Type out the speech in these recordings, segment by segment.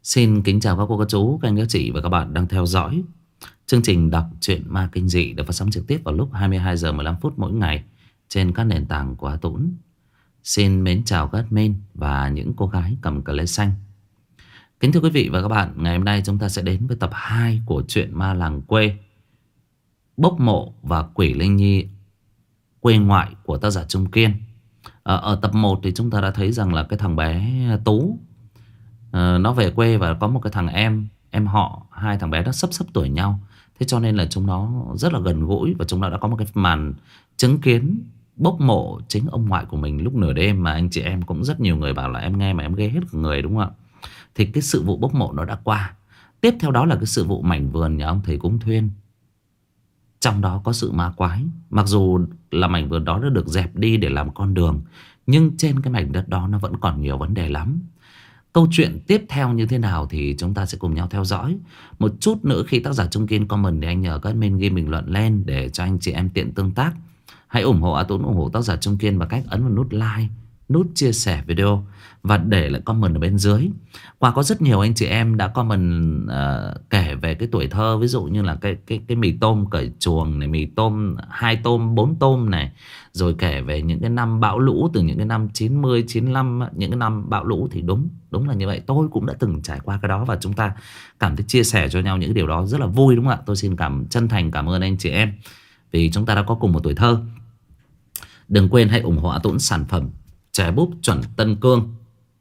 Xin kính chào các cô, các chú, các anh, các chị và các bạn đang theo dõi chương trình đọc truyện ma kinh dị được phát sóng trực tiếp vào lúc 22 giờ 15 phút mỗi ngày trên các nền tảng của Á Tũng. Xin mến chào các admin và những cô gái cầm cờ lê xanh. Kính thưa quý vị và các bạn, ngày hôm nay chúng ta sẽ đến với tập 2 của truyện ma làng quê Bốc mộ và quỷ linh nhi quê ngoại của tác giả Trung Kiên. Ở tập 1 thì chúng ta đã thấy rằng là cái thằng bé Tú nó về quê và có một cái thằng em họ, hai thằng bé đó sấp tuổi nhau. Thế cho nên là chúng nó rất là gần gũi và chúng nó đã có một cái màn chứng kiến bốc mộ chính ông ngoại của mình lúc nửa đêm, mà anh chị em cũng rất nhiều người bảo là em nghe mà em ghê hết cả người, đúng không ạ? Thì cái sự vụ bốc mộ nó đã qua. Tiếp theo đó là cái sự vụ mảnh vườn nhà ông thầy cúng Thuyên. Trong đó có sự ma quái. Mặc dù là mảnh vườn đó đã được dẹp đi để làm con đường, nhưng trên cái mảnh đất đó nó vẫn còn nhiều vấn đề lắm. Câu chuyện tiếp theo như thế nào thì chúng ta sẽ cùng nhau theo dõi. Một chút nữa khi tác giả Trung Kiên comment thì anh nhờ các admin ghi bình luận lên để cho anh chị em tiện tương tác. Hãy ủng hộ Á Tũng, ủng hộ tác giả Trung Kiên bằng cách ấn vào nút like, nút chia sẻ video và để lại comment ở bên dưới. Qua có rất nhiều anh chị em đã comment kể về cái tuổi thơ, ví dụ như là cái mì tôm cởi chuồng này, mì tôm 2 tôm 4 tôm này, rồi kể về những cái năm bão lũ từ những cái năm 90 95, những cái năm bão lũ thì đúng là như vậy. Tôi cũng đã từng trải qua cái đó và chúng ta cảm thấy chia sẻ cho nhau những cái điều đó rất là vui, đúng không ạ? Tôi xin chân thành cảm ơn anh chị em vì chúng ta đã có cùng một tuổi thơ. Đừng quên hãy ủng hộ Á Tũng sản phẩm chè búp chuẩn Tân Cương,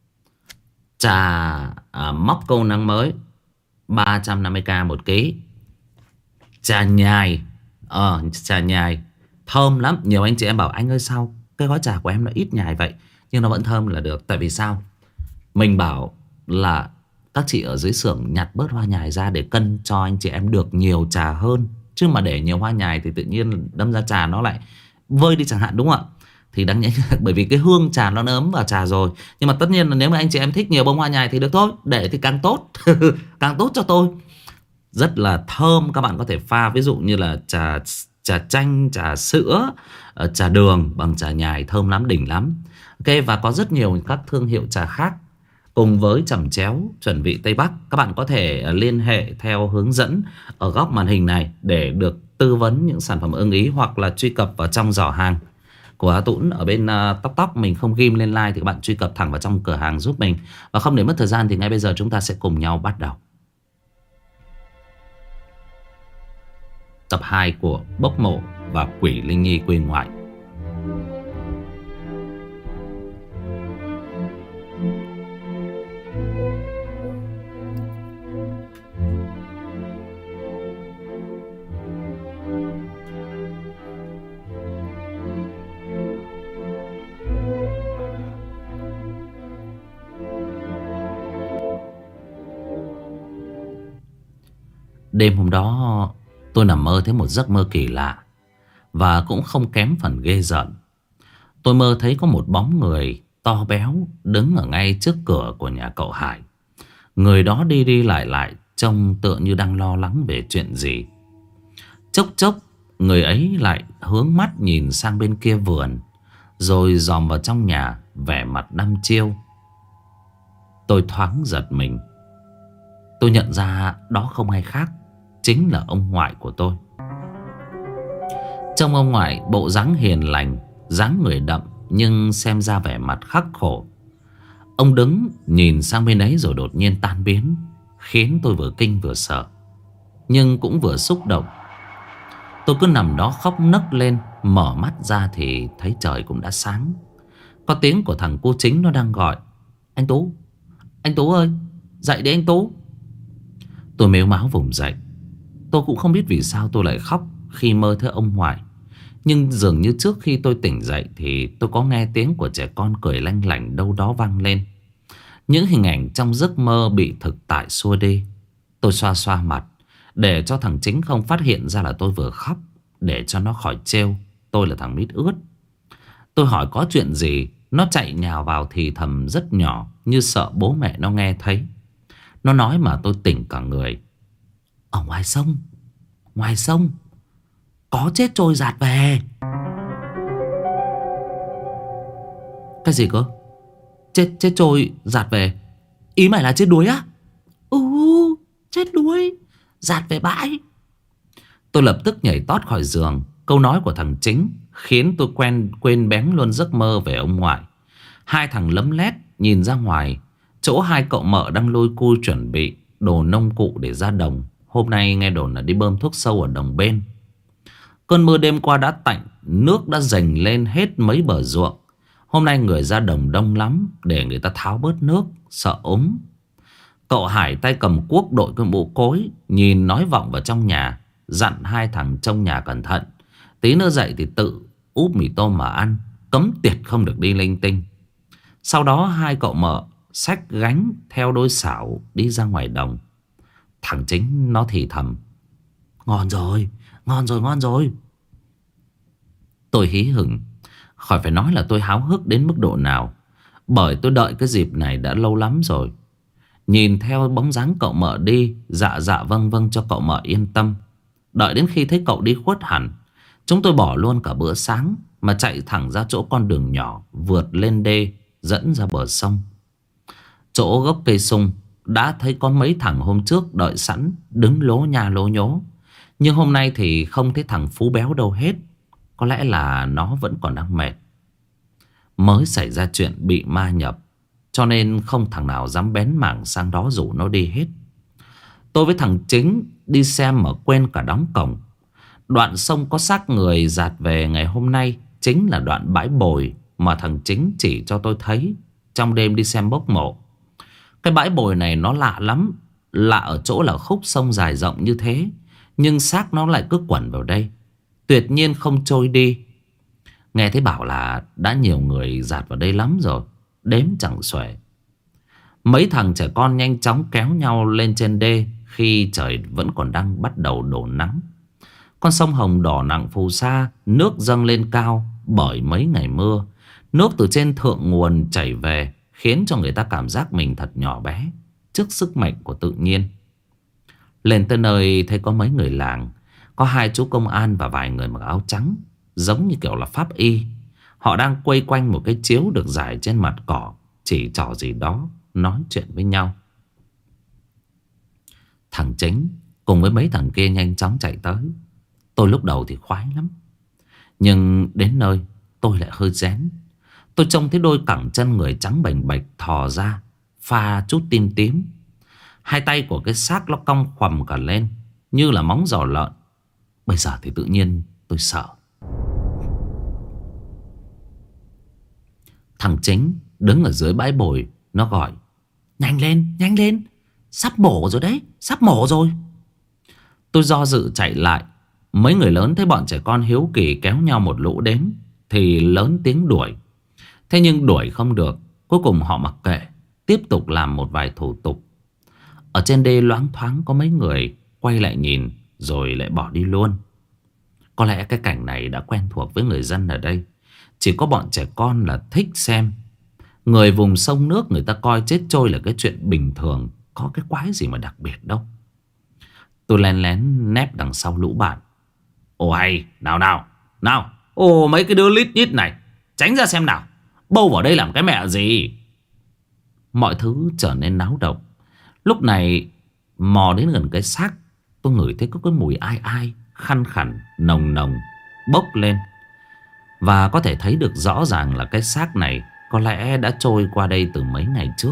trà móc câu nắng mới 350k một ký, trà nhài trà nhài thơm lắm. Nhiều anh chị em bảo anh ơi sao cái gói trà của em nó ít nhài vậy, nhưng nó vẫn thơm là được. Tại vì sao? Mình bảo là các chị ở dưới xưởng nhặt bớt hoa nhài ra để cân cho anh chị em được nhiều trà hơn. Chứ mà để nhiều hoa nhài thì tự nhiên đâm ra trà nó lại vơi đi chẳng hạn, đúng không ạ? Thì đáng nhẽ bởi vì cái hương trà nó ấm vào trà rồi. Nhưng mà tất nhiên là nếu mà anh chị em thích nhiều bông hoa nhài thì được thôi, để thì càng tốt. Càng tốt cho tôi. Rất là thơm. Các bạn có thể pha ví dụ như là trà chanh, trà sữa, trà đường bằng trà nhài, thơm lắm, đỉnh lắm. Ok, và có rất nhiều các thương hiệu trà khác cùng với chẩm chéo chuẩn vị Tây Bắc. Các bạn có thể liên hệ theo hướng dẫn ở góc màn hình này để được tư vấn những sản phẩm ưng ý, hoặc là truy cập vào trong giỏ hàng của Á Tũng ở bên tóc mình không ghim lên like thì các bạn truy cập thẳng vào trong cửa hàng giúp mình. Và không để mất thời gian thì ngay bây giờ chúng ta sẽ cùng nhau bắt đầu tập 2 của Bốc mộ và quỷ linh nhi quê ngoại. Đêm hôm đó tôi nằm mơ thấy một giấc mơ kỳ lạ và cũng không kém phần ghê rợn. Tôi mơ thấy có một bóng người to béo đứng ở ngay trước cửa của nhà cậu Hải. Người đó đi đi lại lại trông tựa như đang lo lắng về chuyện gì. Chốc chốc người ấy lại hướng mắt nhìn sang bên kia vườn, rồi dòm vào trong nhà vẻ mặt đăm chiêu. Tôi thoáng giật mình. Tôi nhận ra đó không ai khác, chính là ông ngoại của tôi. Trông ông ngoại bộ dáng hiền lành, dáng người đậm nhưng xem ra vẻ mặt khắc khổ. Ông đứng nhìn sang bên ấy rồi đột nhiên tan biến, khiến tôi vừa kinh vừa sợ, nhưng cũng vừa xúc động. Tôi cứ nằm đó khóc nấc lên. Mở mắt ra thì thấy trời cũng đã sáng. Có tiếng của thằng cu Chính nó đang gọi: Anh Tú, anh Tú ơi, dậy đi anh Tú. Tôi mếu máo vùng dậy. Tôi cũng không biết vì sao tôi lại khóc khi mơ thấy ông ngoại. Nhưng dường như trước khi tôi tỉnh dậy thì tôi có nghe tiếng của trẻ con cười lanh lảnh đâu đó vang lên. Những hình ảnh trong giấc mơ bị thực tại xua đi. Tôi xoa xoa mặt để cho thằng Chính không phát hiện ra là tôi vừa khóc, để cho nó khỏi trêu tôi là thằng mít ướt. Tôi hỏi có chuyện gì. Nó chạy nhào vào thì thầm rất nhỏ, như sợ bố mẹ nó nghe thấy. Nó nói mà tôi tỉnh cả người. Ở ngoài sông có chết trôi giạt về. Cái gì cơ? Chết trôi giạt về? Ý mày là chết đuối á? chết đuối, dạt về bãi. Tôi lập tức nhảy tót khỏi giường. Câu nói của thằng Chính khiến tôi quên bén luôn giấc mơ về ông ngoại. Hai thằng lấm lét nhìn ra ngoài, chỗ hai cậu mợ đang lôi cui chuẩn bị đồ nông cụ để ra đồng. Hôm nay nghe đồn là đi bơm thuốc sâu ở đồng bên. Cơn mưa đêm qua đã tạnh, nước đã dành lên hết mấy bờ ruộng. Hôm nay người ra đồng đông lắm, để người ta tháo bớt nước, sợ úng. Cậu Hải tay cầm cuốc đội cái mũ cối, nhìn nói vọng vào trong nhà, dặn hai thằng trong nhà cẩn thận. Tí nữa dậy thì tự úp mì tôm mà ăn, cấm tiệt không được đi linh tinh. Sau đó hai cậu mợ xách gánh theo đôi xảo đi ra ngoài đồng. Thằng Chính nó thì thầm: ngon rồi, ngon rồi, ngon rồi. Tôi hí hửng. Khỏi phải nói là tôi háo hức đến mức độ nào, bởi tôi đợi cái dịp này đã lâu lắm rồi. Nhìn theo bóng dáng cậu mợ đi, dạ dạ vâng vâng cho cậu mợ yên tâm. Đợi đến khi thấy cậu đi khuất hẳn, chúng tôi bỏ luôn cả bữa sáng mà chạy thẳng ra chỗ con đường nhỏ vượt lên đê dẫn ra bờ sông. Chỗ gốc cây sung đã thấy có mấy thằng hôm trước đợi sẵn, đứng lố nha lố nhố. Nhưng hôm nay thì không thấy thằng Phú béo đâu hết. Có lẽ là nó vẫn còn đang mệt. Mới xảy ra chuyện bị ma nhập, cho nên không thằng nào dám bén mảng sang đó rủ nó đi hết. Tôi với thằng Chính đi xem mà quên cả đóng cổng. Đoạn sông có xác người dạt về ngày hôm nay chính là đoạn bãi bồi mà thằng Chính chỉ cho tôi thấy trong đêm đi xem bốc mộ. Cái bãi bồi này nó lạ lắm. Lạ ở chỗ là khúc sông dài rộng như thế, nhưng xác nó lại cứ quẩn vào đây, tuyệt nhiên không trôi đi. Nghe thấy bảo là đã nhiều người dạt vào đây lắm rồi, đếm chẳng xuể. Mấy thằng trẻ con nhanh chóng kéo nhau lên trên đê khi trời vẫn còn đang bắt đầu đổ nắng. Con sông Hồng đỏ nặng phù sa, nước dâng lên cao bởi mấy ngày mưa. Nước từ trên thượng nguồn chảy về khiến cho người ta cảm giác mình thật nhỏ bé trước sức mạnh của tự nhiên. Lên tới nơi thấy có mấy người làng, có hai chú công an và vài người mặc áo trắng, giống như kiểu là pháp y. Họ đang quây quanh một cái chiếu được rải trên mặt cỏ, chỉ trò gì đó, nói chuyện với nhau. Thằng Chính cùng với mấy thằng kia nhanh chóng chạy tới. Tôi lúc đầu thì khoái lắm, nhưng đến nơi tôi lại hơi rén. Tôi trông thấy đôi cẳng chân người trắng bềnh bạch thò ra, pha chút tím tím. Hai tay của cái xác nó cong khoằm cả lên như là móng giò lợn. Bây giờ thì tự nhiên tôi sợ. Thằng Chính đứng ở dưới bãi bồi, nó gọi: nhanh lên, nhanh lên, sắp mổ rồi đấy, sắp mổ rồi. Tôi do dự chạy lại. Mấy người lớn thấy bọn trẻ con hiếu kỳ kéo nhau một lũ đến thì lớn tiếng đuổi. Thế nhưng đuổi không được, cuối cùng họ mặc kệ, tiếp tục làm một vài thủ tục. Ở trên đê loáng thoáng có mấy người quay lại nhìn rồi lại bỏ đi luôn. Có lẽ cái cảnh này đã quen thuộc với người dân ở đây. Chỉ có bọn trẻ con là thích xem. Người vùng sông nước người ta coi chết trôi là cái chuyện bình thường, có cái quái gì mà đặc biệt đâu. Tôi lén lén nép đằng sau lũ bạn. Ồ hay, nào nào, nào. Ồ mấy cái đứa lít nhít này, tránh ra xem nào, bâu vào đây làm cái mẹ gì. Mọi thứ trở nên náo động. Lúc này mò đến gần cái xác, tôi ngửi thấy có cái mùi ai ai, khăn khẳn, nồng nồng bốc lên. Và có thể thấy được rõ ràng là cái xác này có lẽ đã trôi qua đây từ mấy ngày trước.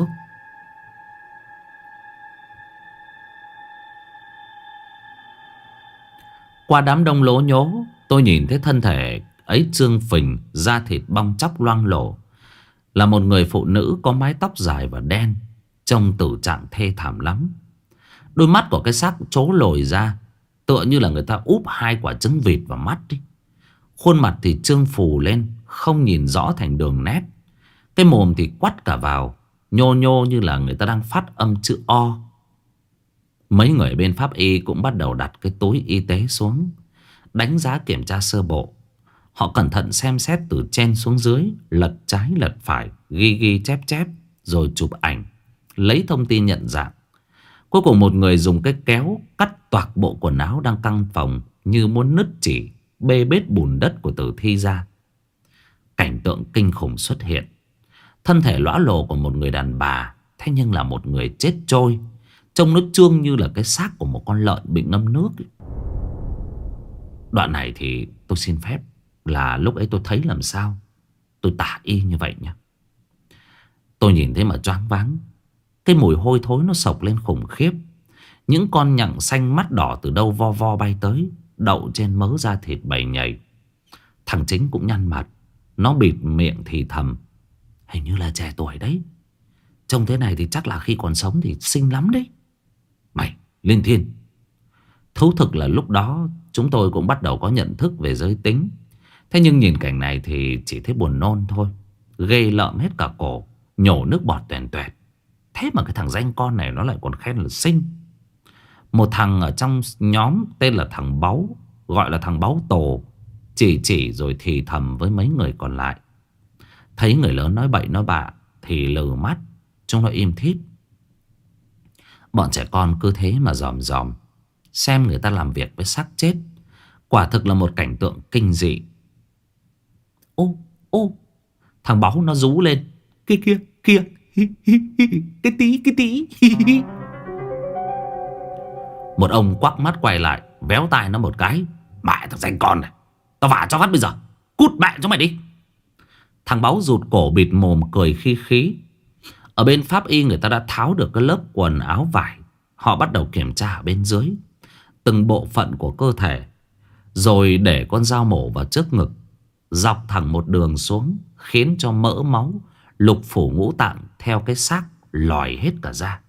Qua đám đông lố nhố, tôi nhìn thấy thân thể ấy trương phình, da thịt bong tróc loang lổ. Là một người phụ nữ có mái tóc dài và đen, trông tử trạng thê thảm lắm. Đôi mắt của cái xác trố lồi ra, tựa như là người ta úp hai quả trứng vịt vào mắt đi. Khuôn mặt thì trương phù lên, không nhìn rõ thành đường nét. Cái mồm thì quắt cả vào, nhô nhô như là người ta đang phát âm chữ O. Mấy người bên pháp y cũng bắt đầu đặt cái túi y tế xuống, đánh giá kiểm tra sơ bộ. Họ cẩn thận xem xét từ trên xuống dưới, lật trái lật phải, ghi ghi chép chép, rồi chụp ảnh, lấy thông tin nhận dạng. Cuối cùng một người dùng cái kéo cắt toạc bộ quần áo đang căng phồng như muốn nứt chỉ, bê bết bùn đất của tử thi ra. Cảnh tượng kinh khủng xuất hiện. Thân thể lõa lồ của một người đàn bà, thế nhưng là một người chết trôi. Trông nó trương như là cái xác của một con lợn bị ngâm nước ấy. Đoạn này thì tôi xin phép là lúc ấy tôi thấy làm sao tôi tả y như vậy nhá. Tôi nhìn thấy mà choáng váng. Cái mùi hôi thối nó sộc lên khủng khiếp. Những con nhặng xanh mắt đỏ từ đâu vo vo bay tới, đậu trên mớ da thịt bầy nhầy. Thằng Chính cũng nhăn mặt. Nó bịt miệng thì thầm: hình như là trẻ tuổi đấy. Trông thế này thì chắc là khi còn sống thì xinh lắm đấy. Mày, Liên Thiên. Thú thực là lúc đó chúng tôi cũng bắt đầu có nhận thức về giới tính. Thế nhưng nhìn cảnh này thì chỉ thấy buồn nôn thôi. Ghê lợm hết cả cổ, nhổ nước bọt toẹt toẹt. Thế mà cái thằng danh con này nó lại còn khen là xinh. Một thằng ở trong nhóm tên là thằng Báu, gọi là thằng Báu Tổ, chỉ rồi thì thầm với mấy người còn lại. Thấy người lớn nói bậy nói bạ thì lừ mắt, chúng nó im thít. Bọn trẻ con cứ thế mà dòm dòm xem người ta làm việc với xác chết. Quả thực là một cảnh tượng kinh dị. Ô, ô, thằng Báu nó rú lên: kia kia kia, cái tí. Một ông quắc mắt quay lại, véo tai nó một cái: mẹ thằng danh con này, tao vả cho phát bây giờ, cút mẹ cho mày đi. Thằng Báu rụt cổ bịt mồm cười khí khí. Ở bên pháp y người ta đã tháo được cái lớp quần áo vải. Họ bắt đầu kiểm tra ở bên dưới từng bộ phận của cơ thể, rồi để con dao mổ vào trước ngực, dọc thẳng một đường xuống, khiến cho mỡ máu, lục phủ ngũ tạng theo cái xác lòi hết cả ra.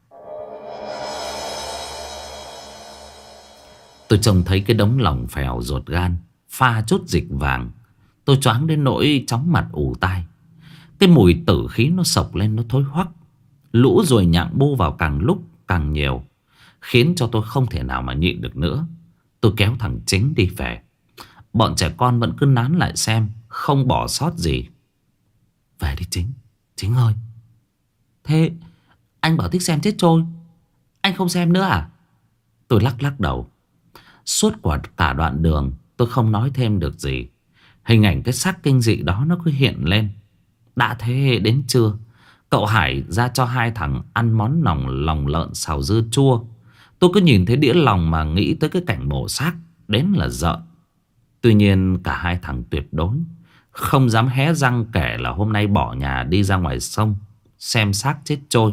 Tôi trông thấy cái đống lòng phèo ruột gan, pha chút dịch vàng. Tôi choáng đến nỗi chóng mặt ù tai. Cái mùi tử khí nó sộc lên, nó thối hoắc. Lũ ruồi nhặng bu vào càng lúc càng nhiều, khiến cho tôi không thể nào mà nhịn được nữa. Tôi kéo thằng Chính đi về. Bọn trẻ con vẫn cứ nán lại xem, không bỏ sót gì. Về đi Chính, Chính ơi. Thế anh bảo thích xem chết trôi, anh không xem nữa à? Tôi lắc lắc đầu. Suốt cả đoạn đường tôi không nói thêm được gì. Hình ảnh cái xác kinh dị đó nó cứ hiện lên. Đã thế đến trưa, cậu Hải ra cho hai thằng ăn món lòng lợn xào dưa chua. Tôi cứ nhìn thấy đĩa lòng mà nghĩ tới cái cảnh mổ xác đến là giận. Tuy nhiên cả hai thằng tuyệt đối không dám hé răng kể là hôm nay bỏ nhà đi ra ngoài sông xem xác chết trôi.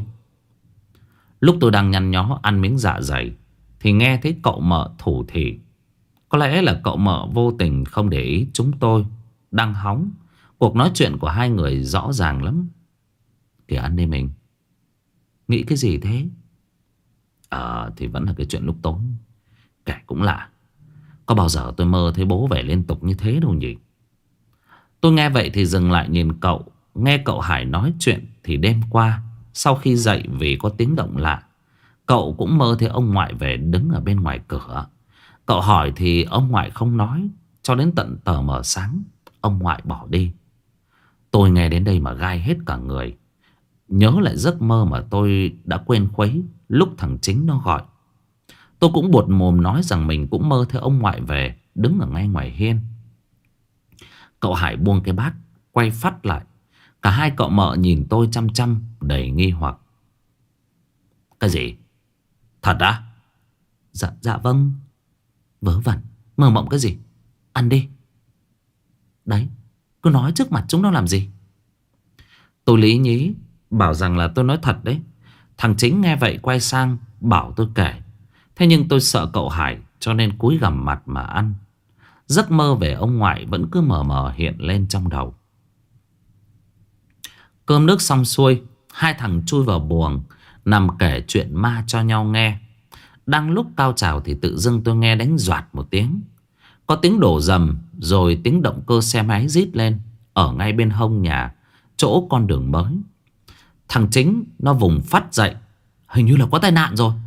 Lúc tôi đang nhăn nhó ăn miếng dạ dày thì nghe thấy cậu Mợ thủ thỉ. Có lẽ là cậu Mợ vô tình không để ý chúng tôi đang hóng. Cuộc nói chuyện của hai người rõ ràng lắm. Kìa anh đi mình, nghĩ cái gì thế? Thì vẫn là cái chuyện lúc tối. Kể cũng lạ, có bao giờ tôi mơ thấy bố về liên tục như thế đâu nhỉ? Tôi nghe vậy thì dừng lại nhìn cậu. Nghe cậu Hải nói chuyện thì đêm qua sau khi dậy vì có tiếng động lạ, cậu cũng mơ thấy ông ngoại về đứng ở bên ngoài cửa. Cậu hỏi thì ông ngoại không nói. Cho đến tận tờ mờ sáng ông ngoại bỏ đi. Tôi nghe đến đây mà gai hết cả người. Nhớ lại giấc mơ mà tôi đã quên khuấy lúc thằng Chính nó gọi. Tôi cũng buột mồm nói rằng mình cũng mơ thấy ông ngoại về đứng ở ngay ngoài hiên. Cậu Hải buông cái bát, quay phắt lại. Cả hai cậu Mợ nhìn tôi chăm chăm đầy nghi hoặc. Cái gì? Thật á? Dạ vâng. Vớ vẩn, mơ mộng cái gì? Ăn đi. Đấy, cứ nói trước mặt chúng nó làm gì? Tôi lý nhí bảo rằng là tôi nói thật đấy. Thằng Chính nghe vậy quay sang bảo tôi kể. Thế nhưng tôi sợ cậu Hải cho nên cúi gằm mặt mà ăn. Giấc mơ về ông ngoại vẫn cứ mờ mờ hiện lên trong đầu. Cơm nước xong xuôi, hai thằng chui vào buồng nằm kể chuyện ma cho nhau nghe. Đang lúc cao trào thì tự dưng tôi nghe đánh doạt một tiếng. Có tiếng đổ rầm, rồi tiếng động cơ xe máy rít lên ở ngay bên hông nhà, chỗ con đường mới. Thằng Chính nó vùng phát dậy. Hình như là có tai nạn rồi.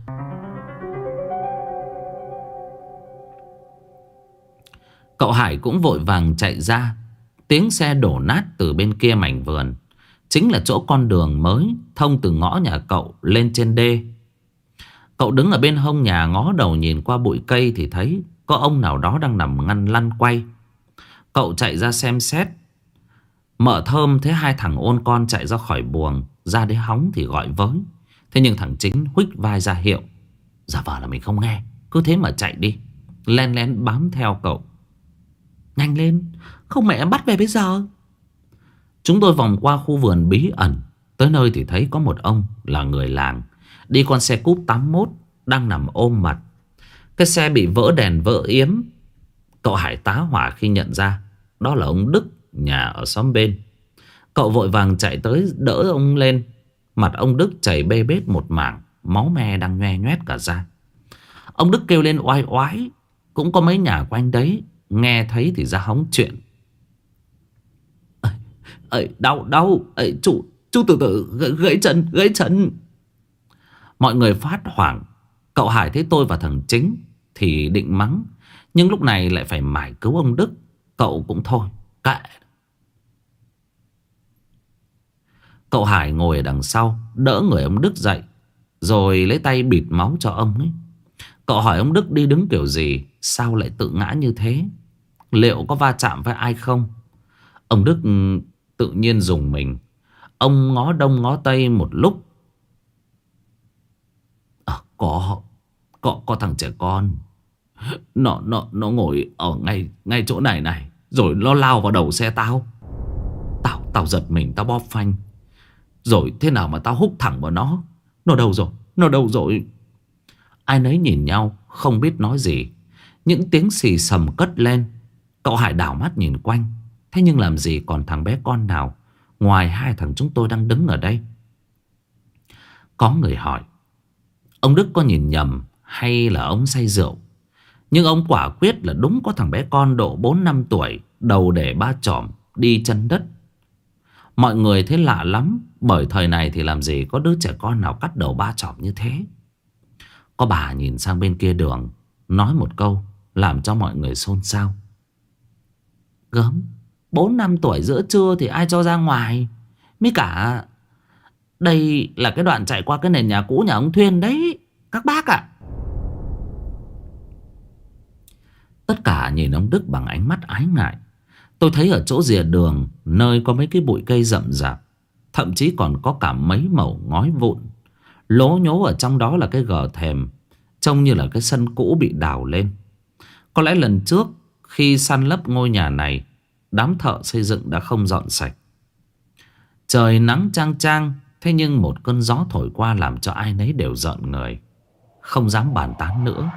Cậu Hải cũng vội vàng chạy ra. Tiếng xe đổ nát từ bên kia mảnh vườn, chính là chỗ con đường mới thông từ ngõ nhà cậu lên trên đê. Cậu đứng ở bên hông nhà ngó đầu nhìn qua bụi cây thì thấy có ông nào đó đang nằm ngăn lăn quay. Cậu chạy ra xem xét. Mợ Thơm thấy hai thằng ôn con chạy ra khỏi buồng ra đấy hóng thì gọi với. Thế nhưng thằng Chính huých vai ra hiệu Giả vờ là mình không nghe, cứ thế mà chạy đi, len lén bám theo cậu. Nhanh lên, không mẹ em bắt về bây giờ. Chúng tôi vòng qua khu vườn bí ẩn. Tới nơi thì thấy có một ông là người làng đi con xe cúp 81 đang nằm ôm mặt. Cái xe bị vỡ đèn vỡ yếm. Cậu Hải tá hỏa khi nhận ra đó là ông Đức, nhà ở xóm bên. Cậu vội vàng chạy tới đỡ ông lên. Mặt ông Đức chảy bê bết một mảng, máu me đang nhoe nhoét cả ra. Ông Đức kêu lên oai oái. Cũng có mấy nhà quanh đấy nghe thấy thì ra hóng chuyện. Ơi, đau đau. Ơi, chú từ từ, gãy chân. Mọi người phát hoảng. Cậu Hải thấy tôi và thằng Chính thì định mắng, nhưng lúc này lại phải mải cứu ông Đức. Cậu cũng thôi, kệ. Cậu Hải ngồi ở đằng sau đỡ người ông Đức dậy, rồi lấy tay bịt máu cho ông ấy. Cậu hỏi ông Đức đi đứng kiểu gì, sao lại tự ngã như thế, liệu có va chạm với ai không. Ông Đức tự nhiên rùng mình. Ông ngó đông ngó tây một lúc. Có thằng trẻ con. Nó ngồi ở ngay chỗ này, rồi nó lao vào đầu xe tao. Tao giật mình, tao bóp phanh. Rồi thế nào mà tao húc thẳng vào nó. Nó đâu rồi. Ai nấy nhìn nhau không biết nói gì. Những tiếng xì xầm cất lên. Cậu Hải đảo mắt nhìn quanh. Thế nhưng làm gì còn thằng bé con nào ngoài hai thằng chúng tôi đang đứng ở đây. Có người hỏi ông Đức có nhìn nhầm hay là ông say rượu. Nhưng ông quả quyết là đúng có thằng bé con độ 4-5 tuổi, đầu để ba chỏm, đi chân đất. Mọi người thấy lạ lắm, bởi thời này thì làm gì có đứa trẻ con nào cắt đầu ba chỏm như thế. Có bà nhìn sang bên kia đường, nói một câu làm cho mọi người xôn xao. Gớm, 4-5 tuổi giữa trưa thì ai cho ra ngoài. Mới cả đây là cái đoạn chạy qua cái nền nhà cũ nhà ông Thuyên đấy, các bác ạ. Tất cả nhìn ông Đức bằng ánh mắt ái ngại. Tôi thấy ở chỗ rìa đường, nơi có mấy cái bụi cây rậm rạp, thậm chí còn có cả mấy mẩu ngói vụn. Lố nhố ở trong đó là cái gờ thềm, trông như là cái sân cũ bị đào lên. Có lẽ lần trước khi săn lấp ngôi nhà này, đám thợ xây dựng đã không dọn sạch. Trời nắng chang chang, thế nhưng một cơn gió thổi qua làm cho ai nấy đều rợn người, không dám bàn tán nữa.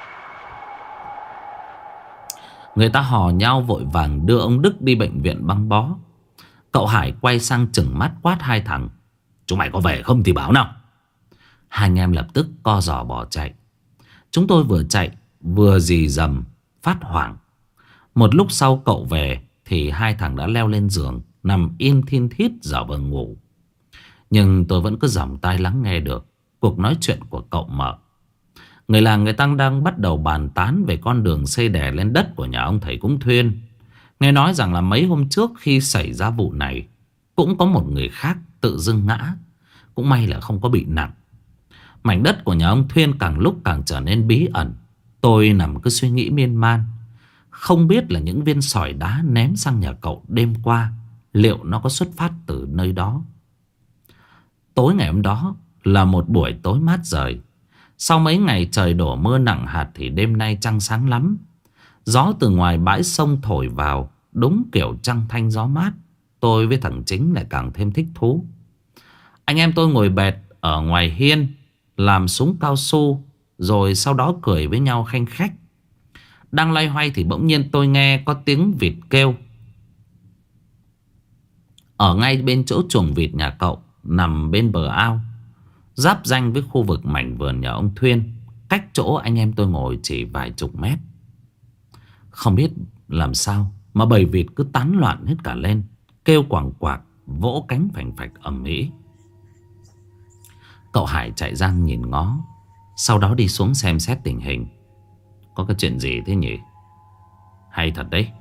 Người ta hò nhau vội vàng đưa ông Đức đi bệnh viện băng bó. Cậu Hải quay sang chừng mắt quát hai thằng: chúng mày có về không thì báo nào. Hai anh em lập tức co giò bỏ chạy. Chúng tôi vừa chạy vừa rì rầm phát hoảng. Một lúc sau cậu về thì hai thằng đã leo lên giường, nằm yên thiên thít giả vờ ngủ. Nhưng tôi vẫn cứ dòng tai lắng nghe được cuộc nói chuyện của cậu Mợ. Người làng người ta đang bắt đầu bàn tán về con đường xây đè lên đất của nhà ông thầy cúng Thuyên. Nghe nói rằng là mấy hôm trước khi xảy ra vụ này, cũng có một người khác tự dưng ngã. Cũng may là không có bị nặng. Mảnh đất của nhà ông Thuyên càng lúc càng trở nên bí ẩn. Tôi nằm cứ suy nghĩ miên man, không biết là những viên sỏi đá ném sang nhà cậu đêm qua, liệu nó có xuất phát từ nơi đó. Tối ngày hôm đó là một buổi tối mát rời. Sau mấy ngày trời đổ mưa nặng hạt thì đêm nay trăng sáng lắm. Gió từ ngoài bãi sông thổi vào, đúng kiểu trăng thanh gió mát. Tôi với thằng Chính lại càng thêm thích thú. Anh em tôi ngồi bệt ở ngoài hiên, làm súng cao su, rồi sau đó cười với nhau khanh khách. Đang loay hoay thì bỗng nhiên tôi nghe có tiếng vịt kêu. Ở ngay bên chỗ chuồng vịt nhà cậu, nằm bên bờ ao, giáp ranh với khu vực mảnh vườn nhà ông Thuyên, cách chỗ anh em tôi ngồi chỉ vài chục mét. Không biết làm sao mà bầy vịt cứ tán loạn hết cả lên, kêu quảng quạc, vỗ cánh phành phạch ầm ĩ. Cậu Hải chạy ra nhìn ngó, sau đó đi xuống xem xét tình hình. Có cái chuyện gì thế nhỉ? Hay thật đấy.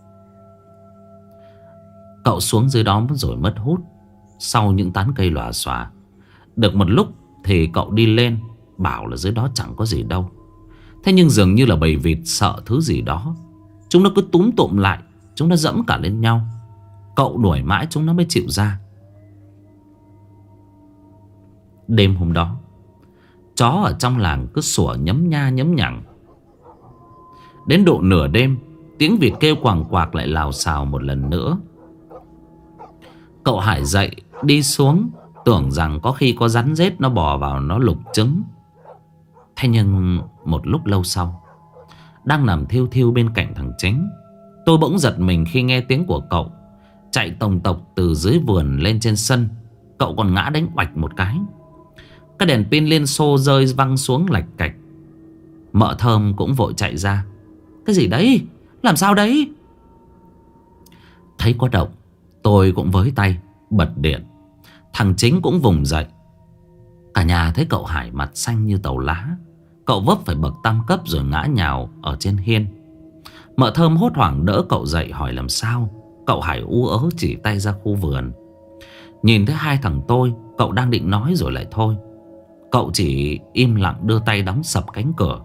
Cậu xuống dưới đó rồi mất hút sau những tán cây lòa xòa. Được một lúc thì cậu đi lên, bảo là dưới đó chẳng có gì đâu. Thế nhưng dường như là bầy vịt sợ thứ gì đó, chúng nó cứ túm tụm lại, chúng nó dẫm cả lên nhau. Cậu đuổi mãi chúng nó mới chịu ra. Đêm hôm đó, Chó ở trong làng cứ sủa nhấm nha nhấm nhằng. Đến độ nửa đêm, tiếng vịt kêu quàng quạc lại lào xào một lần nữa. Cậu Hải dậy đi xuống, tưởng rằng có khi có rắn rết nó bò vào nó lục trứng. Thế nhưng một lúc lâu sau, đang nằm thiêu thiêu bên cạnh thằng Chính, tôi bỗng giật mình khi nghe tiếng của cậu chạy tòng tộc từ dưới vườn lên trên sân. Cậu còn ngã đánh oạch một cái. Cái đèn pin Liên Xô rơi văng xuống lạch cạch. Mợ Thơm cũng vội chạy ra. Cái gì đấy? Làm sao đấy? Thấy có động, tôi cũng với tay bật điện. Thằng Chính cũng vùng dậy. Cả nhà thấy cậu Hải mặt xanh như tàu lá. Cậu vấp phải bậc tam cấp rồi ngã nhào ở trên hiên. Mợ Thơm hốt hoảng đỡ cậu dậy hỏi làm sao. Cậu Hải ú ớ chỉ tay ra khu vườn. Nhìn thấy hai thằng tôi, cậu đang định nói rồi lại thôi. Cậu chỉ im lặng đưa tay đóng sập cánh cửa.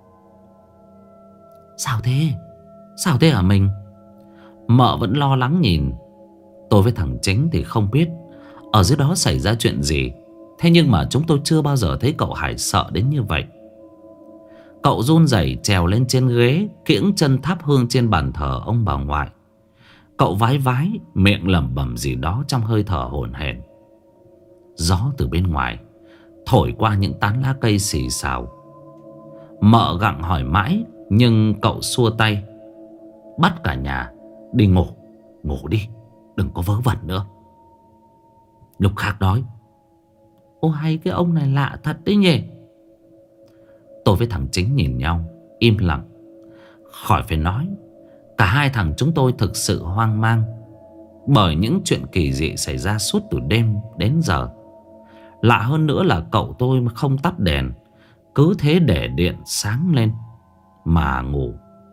Sao thế? Sao thế hả mình? Mợ vẫn lo lắng nhìn. Tôi với thằng Chính thì không biết ở dưới đó xảy ra chuyện gì. Thế nhưng mà chúng tôi chưa bao giờ thấy cậu Hải sợ đến như vậy. Cậu run rẩy trèo lên trên ghế, kiễng chân thắp hương trên bàn thờ ông bà ngoại. Cậu vái vái, miệng lẩm bẩm gì đó trong hơi thở hổn hển. Gió từ bên ngoài thổi qua những tán lá cây xì xào. Mợ gặng hỏi mãi, nhưng cậu xua tay, bắt cả nhà đi ngủ. Ngủ đi, đừng có vớ vẩn nữa. Lúc khác đói. Ô hay cái ông này lạ thật đấy nhỉ. Tôi với thằng Chính nhìn nhau im lặng. Khỏi phải nói, cả hai thằng chúng tôi thực sự hoang mang bởi những chuyện kỳ dị xảy ra suốt từ đêm đến giờ. Lạ hơn nữa là cậu tôi không tắt đèn, cứ thế để điện sáng lên mà ngủ.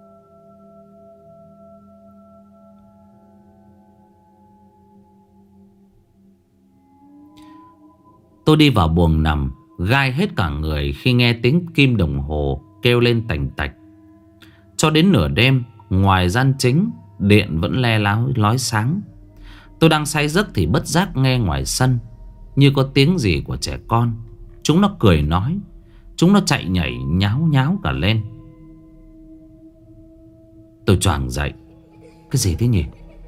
Tôi đi vào buồng nằm, gai hết cả người khi nghe tiếng kim đồng hồ kêu lên tành tạch. Cho đến nửa đêm, ngoài gian chính, điện vẫn le lói lói sáng. Tôi đang say giấc thì bất giác nghe ngoài sân như có tiếng gì của trẻ con. Chúng nó cười nói, chúng nó chạy nhảy nháo nháo cả lên. Tôi choàng dậy. Cái gì thế nhỉ?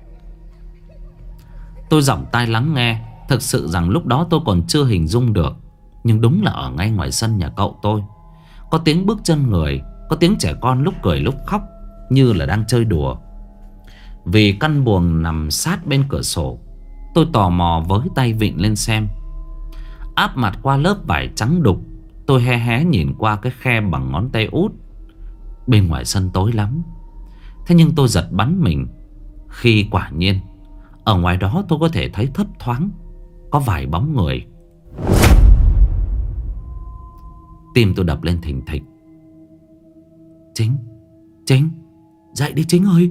Tôi giỏng tai lắng nghe. Thực sự rằng lúc đó tôi còn chưa hình dung được. Nhưng đúng là ở ngay ngoài sân nhà cậu tôi có tiếng bước chân người, có tiếng trẻ con lúc cười lúc khóc, như là đang chơi đùa. Vì căn buồng nằm sát bên cửa sổ, tôi tò mò với tay vịn lên xem. Áp mặt qua lớp vải trắng đục, tôi hé hé nhìn qua cái khe bằng ngón tay út. Bên ngoài sân tối lắm. Thế nhưng tôi giật bắn mình khi quả nhiên ở ngoài đó tôi có thể thấy thấp thoáng có vài bóng người. Tim tôi đập lên thình thịch. Chính, dậy đi Chính ơi.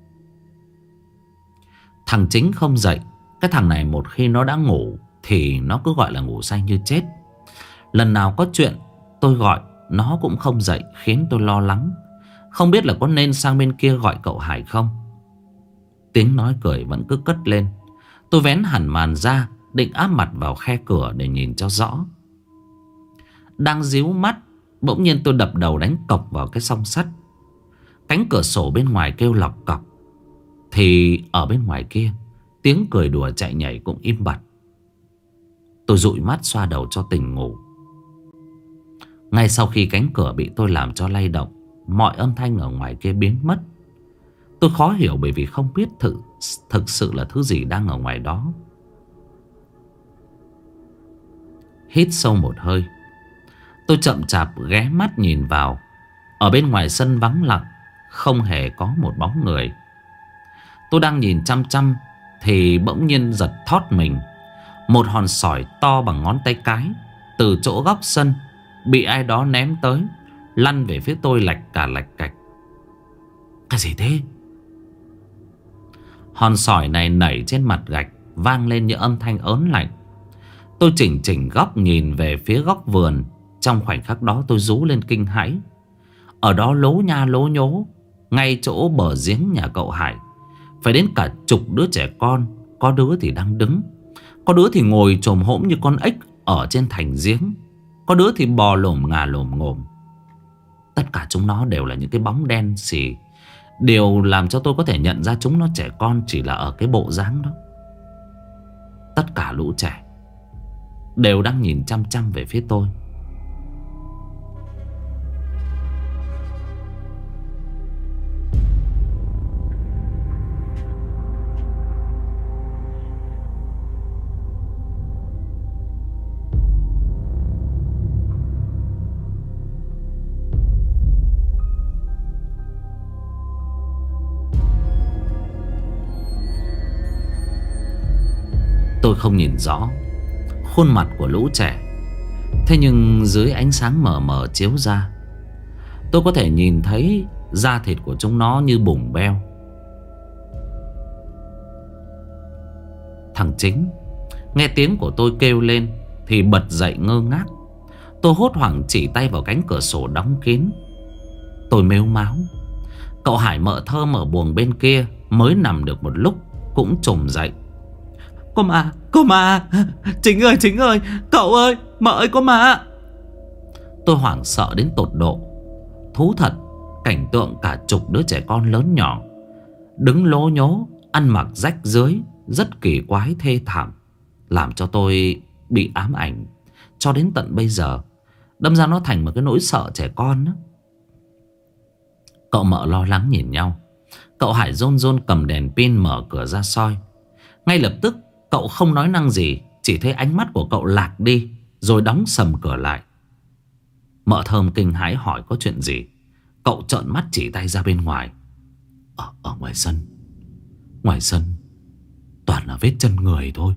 Thằng Chính không dậy. Cái thằng này một khi nó đã ngủ thì nó cứ gọi là ngủ say như chết. Lần nào có chuyện tôi gọi nó cũng không dậy, khiến tôi lo lắng. Không biết là có nên sang bên kia gọi cậu Hải không. Tiếng nói cười vẫn cứ cất lên. Tôi vén hẳn màn ra, định áp mặt vào khe cửa để nhìn cho rõ. Đang díu mắt, bỗng nhiên tôi đập đầu đánh cọc vào cái song sắt. Cánh cửa sổ bên ngoài kêu lọc cọc. Thì ở bên ngoài kia, tiếng cười đùa chạy nhảy cũng im bặt. Tôi dụi mắt xoa đầu cho tỉnh ngủ. Ngay sau khi cánh cửa bị tôi làm cho lay động, mọi âm thanh ở ngoài kia biến mất. Tôi khó hiểu bởi vì không biết thực sự là thứ gì đang ở ngoài đó. Hít sâu một hơi, tôi chậm chạp ghé mắt nhìn vào. Ở bên ngoài sân vắng lặng, không hề có một bóng người. Tôi đang nhìn chăm chăm thì bỗng nhiên giật thót mình. Một hòn sỏi to bằng ngón tay cái từ chỗ góc sân bị ai đó ném tới, lăn về phía tôi lạch cả lạch cạch. Cái gì thế? Hòn sỏi này nảy trên mặt gạch, vang lên những âm thanh ớn lạnh. Tôi chỉnh góc nhìn về phía góc vườn. Trong khoảnh khắc đó tôi rú lên kinh hãi. Ở đó lố nha lố nhố, ngay chỗ bờ giếng nhà cậu Hải, phải đến cả chục đứa trẻ con. Có đứa thì đang đứng, có đứa thì ngồi chồm hổm như con ếch ở trên thành giếng. có đứa thì bò lổm ngà lổm ngổm. Tất cả chúng nó đều là những cái bóng đen xì. Điều làm cho tôi có thể nhận ra chúng nó trẻ con chỉ là ở cái bộ dáng đó. Tất cả lũ trẻ đều đang nhìn chăm chăm về phía tôi. Tôi không nhìn rõ khuôn mặt của lũ trẻ, thế nhưng dưới ánh sáng mờ mờ chiếu ra, tôi có thể nhìn thấy da thịt của chúng nó như bùng beo. Thằng Chính nghe tiếng của tôi kêu lên thì bật dậy ngơ ngác. Tôi hốt hoảng chỉ tay vào cánh cửa sổ đóng kín. Tôi mếu máo. Cậu Hải mợ Thơm ở buồng bên kia mới nằm được một lúc cũng trồm dậy. Cô mà, Chính ơi, cậu ơi, mợ ơi, có mà. Tôi hoảng sợ đến tột độ. Thú thật, cảnh tượng cả chục đứa trẻ con lớn nhỏ đứng lố nhố, ăn mặc rách rưới, rất kỳ quái thê thảm, làm cho tôi bị ám ảnh cho đến tận bây giờ. Đâm ra nó thành một cái nỗi sợ trẻ con đó. Cậu mợ lo lắng nhìn nhau. Cậu Hải rôn rôn cầm đèn pin mở cửa ra soi. Ngay lập tức cậu không nói năng gì, chỉ thấy ánh mắt của cậu lạc đi, rồi đóng sầm cửa lại. Mợ Thơm kinh hãi hỏi có chuyện gì. Cậu trợn mắt chỉ tay ra bên ngoài. Ở ngoài sân. Ngoài sân toàn là vết chân người thôi.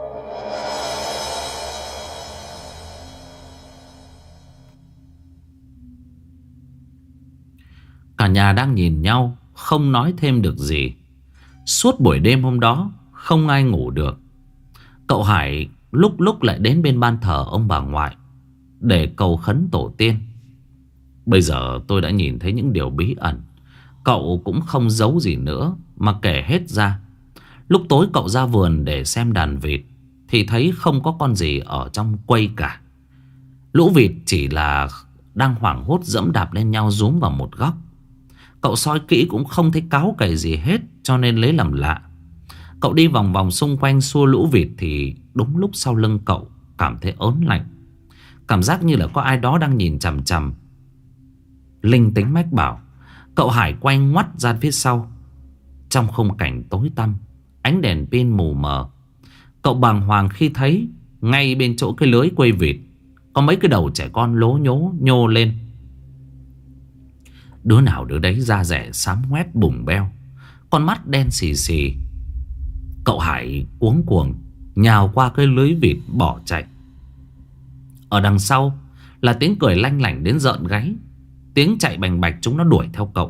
Cả nhà đang nhìn nhau, không nói thêm được gì. Suốt buổi đêm hôm đó không ai ngủ được. Cậu Hải lúc lúc lại đến bên ban thờ ông bà ngoại để cầu khấn tổ tiên. Bây giờ tôi đã nhìn thấy những điều bí ẩn. Cậu cũng không giấu gì nữa mà kể hết ra. Lúc tối cậu ra vườn để xem đàn vịt thì thấy không có con gì ở trong quây cả. Lũ vịt chỉ là đang hoảng hốt dẫm đạp lên nhau rúm vào một góc. Cậu soi kỹ cũng không thấy cáu cày gì hết, cho nên lấy làm lạ. Cậu đi vòng vòng xung quanh xua lũ vịt thì đúng lúc sau lưng cậu cảm thấy ớn lạnh. Cảm giác như là có ai đó đang nhìn chằm chằm. Linh tính mách bảo. Cậu Hải quay ngoắt ra phía sau. Trong khung cảnh tối tăm, ánh đèn pin mù mờ, cậu bàng hoàng khi thấy ngay bên chỗ cái lưới quây vịt có mấy cái đầu trẻ con lố nhố nhô lên. Đứa nào đứa đấy da rẻ xám ngoét bùng beo, con mắt đen xì xì. Cậu Hải cuống cuồng nhào qua cái lưới vịt bỏ chạy. Ở đằng sau là tiếng cười lanh lảnh đến rợn gáy. Tiếng chạy bành bạch chúng nó đuổi theo cậu.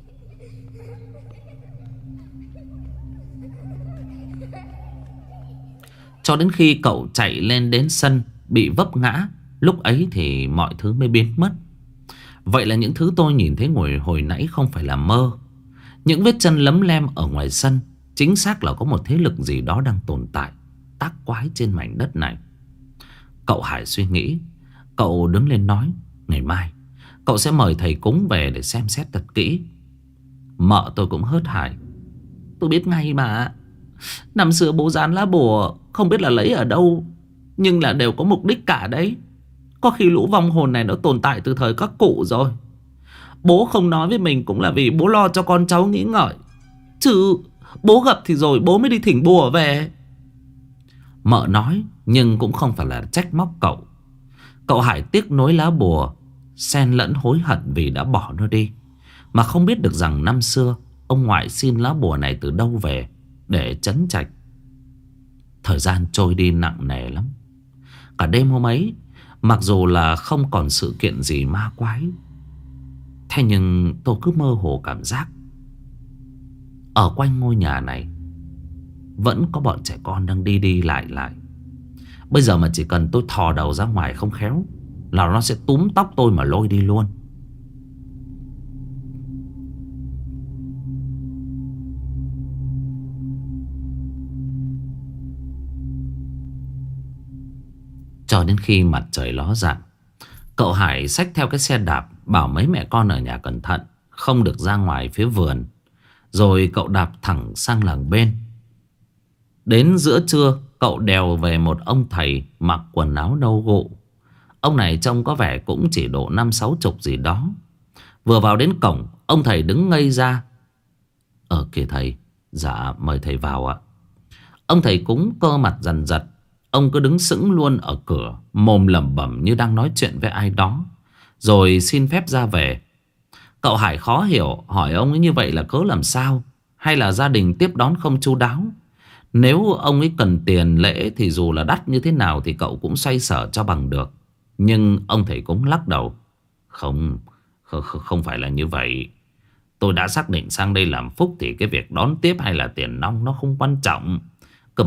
Cho đến khi cậu chạy lên đến sân bị vấp ngã, lúc ấy thì mọi thứ mới biến mất. Vậy là những thứ tôi nhìn thấy hồi nãy không phải là mơ. Những vết chân lấm lem ở ngoài sân chính xác là có một thế lực gì đó đang tồn tại, tác quái trên mảnh đất này. Cậu Hải suy nghĩ. Cậu đứng lên nói ngày mai cậu sẽ mời thầy cúng về để xem xét thật kỹ. Mợ tôi cũng hớt hải. Tôi biết ngay mà. Năm xưa bố dán lá bùa không biết là lấy ở đâu, nhưng là đều có mục đích cả đấy. Có khi lũ vong hồn này nó tồn tại từ thời các cụ rồi. Bố không nói với mình cũng là vì bố lo cho con cháu nghĩ ngợi. Chứ bố gặp thì rồi bố mới đi thỉnh bùa về. Mợ nói nhưng cũng không phải là trách móc cậu. Cậu Hải tiếc nối lá bùa, xen lẫn hối hận vì đã bỏ nó đi, mà không biết được rằng năm xưa ông ngoại xin lá bùa này từ đâu về để trấn trạch. Thời gian trôi đi nặng nề lắm. Cả đêm hôm ấy, mặc dù là không còn sự kiện gì ma quái, thế nhưng tôi cứ mơ hồ cảm giác ở quanh ngôi nhà này vẫn có bọn trẻ con đang đi đi lại lại. Bây giờ mà chỉ cần tôi thò đầu ra ngoài không khéo là nó sẽ túm tóc tôi mà lôi đi luôn. Cho đến khi mặt trời ló dạng, Cậu Hải xách theo cái xe đạp, bảo mấy mẹ con ở nhà cẩn thận, không được ra ngoài phía vườn. Rồi cậu đạp thẳng sang làng bên. Đến giữa trưa, cậu đèo về một ông thầy mặc quần áo nâu gụ. Ông này trông có vẻ cũng chỉ độ 50-60 gì đó. Vừa vào đến cổng, ông thầy đứng ngây ra. Kìa thầy. Dạ mời thầy vào ạ. Ông thầy cúng cơ mặt dần dật. Ông cứ đứng sững luôn ở cửa, mồm lẩm bẩm như đang nói chuyện với ai đó, rồi xin phép ra về. Cậu Hải khó hiểu, hỏi ông ấy như vậy là cớ làm sao, hay là gia đình tiếp đón không chu đáo. Nếu ông ấy cần tiền lễ thì dù là đắt như thế nào thì cậu cũng xoay sở cho bằng được. Nhưng ông thầy cúng lắc đầu. Không phải là như vậy. Tôi đã xác định sang đây làm phúc thì cái việc đón tiếp hay là tiền nong nó không quan trọng. Cơ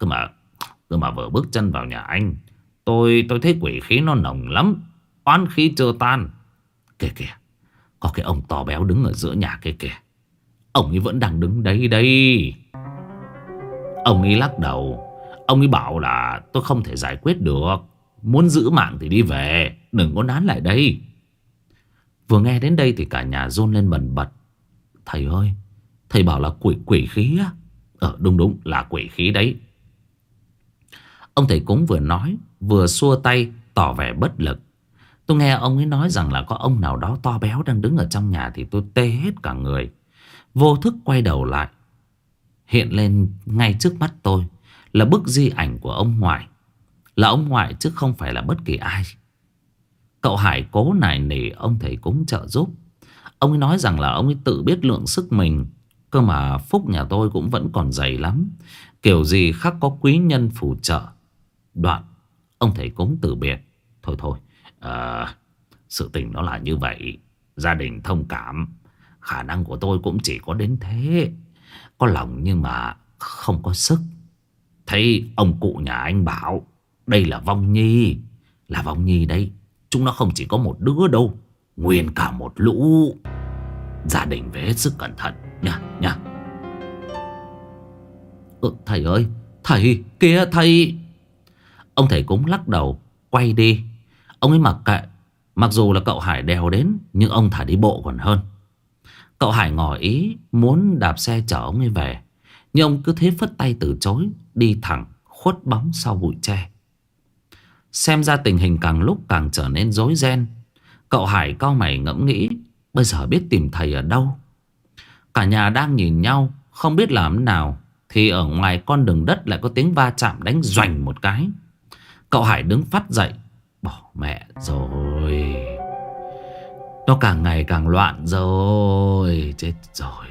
mà vừa bước chân vào nhà anh, tôi thấy quỷ khí nó nồng lắm. Oán khí chưa tan. Kìa kìa, có cái ông to béo đứng ở giữa nhà kia kìa. Ông ấy vẫn đang đứng đấy đây. Ông ấy lắc đầu. Ông ấy bảo là tôi không thể giải quyết được. Muốn giữ mạng thì đi về, đừng có nán lại đây. Vừa nghe đến đây thì cả nhà run lên bần bật. Thầy ơi, thầy bảo là quỷ khí á? Đúng là quỷ khí đấy. Ông thầy cúng vừa nói vừa xua tay tỏ vẻ bất lực. Tôi nghe ông ấy nói rằng là có ông nào đó to béo đang đứng ở trong nhà thì tôi tê hết cả người. Vô thức quay đầu lại. Hiện lên ngay trước mắt tôi là bức di ảnh của ông ngoại. Là ông ngoại chứ không phải là bất kỳ ai. Cậu Hải cố nài nỉ ông thầy cúng trợ giúp. Ông ấy nói rằng là ông ấy tự biết lượng sức mình. Cơ mà phúc nhà tôi cũng vẫn còn dày lắm. Kiểu gì khắc có quý nhân phù trợ. Đoạn ông thầy cúng từ biệt. Thôi sự tình nó là như vậy. Gia đình thông cảm. Khả năng của tôi cũng chỉ có đến thế. Có lòng nhưng mà không có sức. Thấy ông cụ nhà anh bảo đây là vong nhi. Là vong nhi đấy. Chúng nó không chỉ có một đứa đâu, nguyên cả một lũ. Gia đình phải hết sức cẩn thận nha. Thầy ơi, thầy kìa thầy. Ông thầy cúng lắc đầu quay đi. Ông ấy mặc kệ. Mặc dù là cậu Hải đèo đến, nhưng ông thả đi bộ còn hơn. Cậu Hải ngỏ ý muốn đạp xe chở ông ấy về, nhưng ông cứ thế phất tay từ chối, đi thẳng khuất bóng sau bụi tre. Xem ra tình hình càng lúc càng trở nên rối ren. Cậu Hải cau mày ngẫm nghĩ bây giờ biết tìm thầy ở đâu. Cả nhà đang nhìn nhau không biết làm thế nào, thì ở ngoài con đường đất lại có tiếng va chạm đánh doành một cái. Cậu Hải đứng phắt dậy. Bỏ mẹ rồi, nó càng ngày càng loạn rồi. Chết rồi.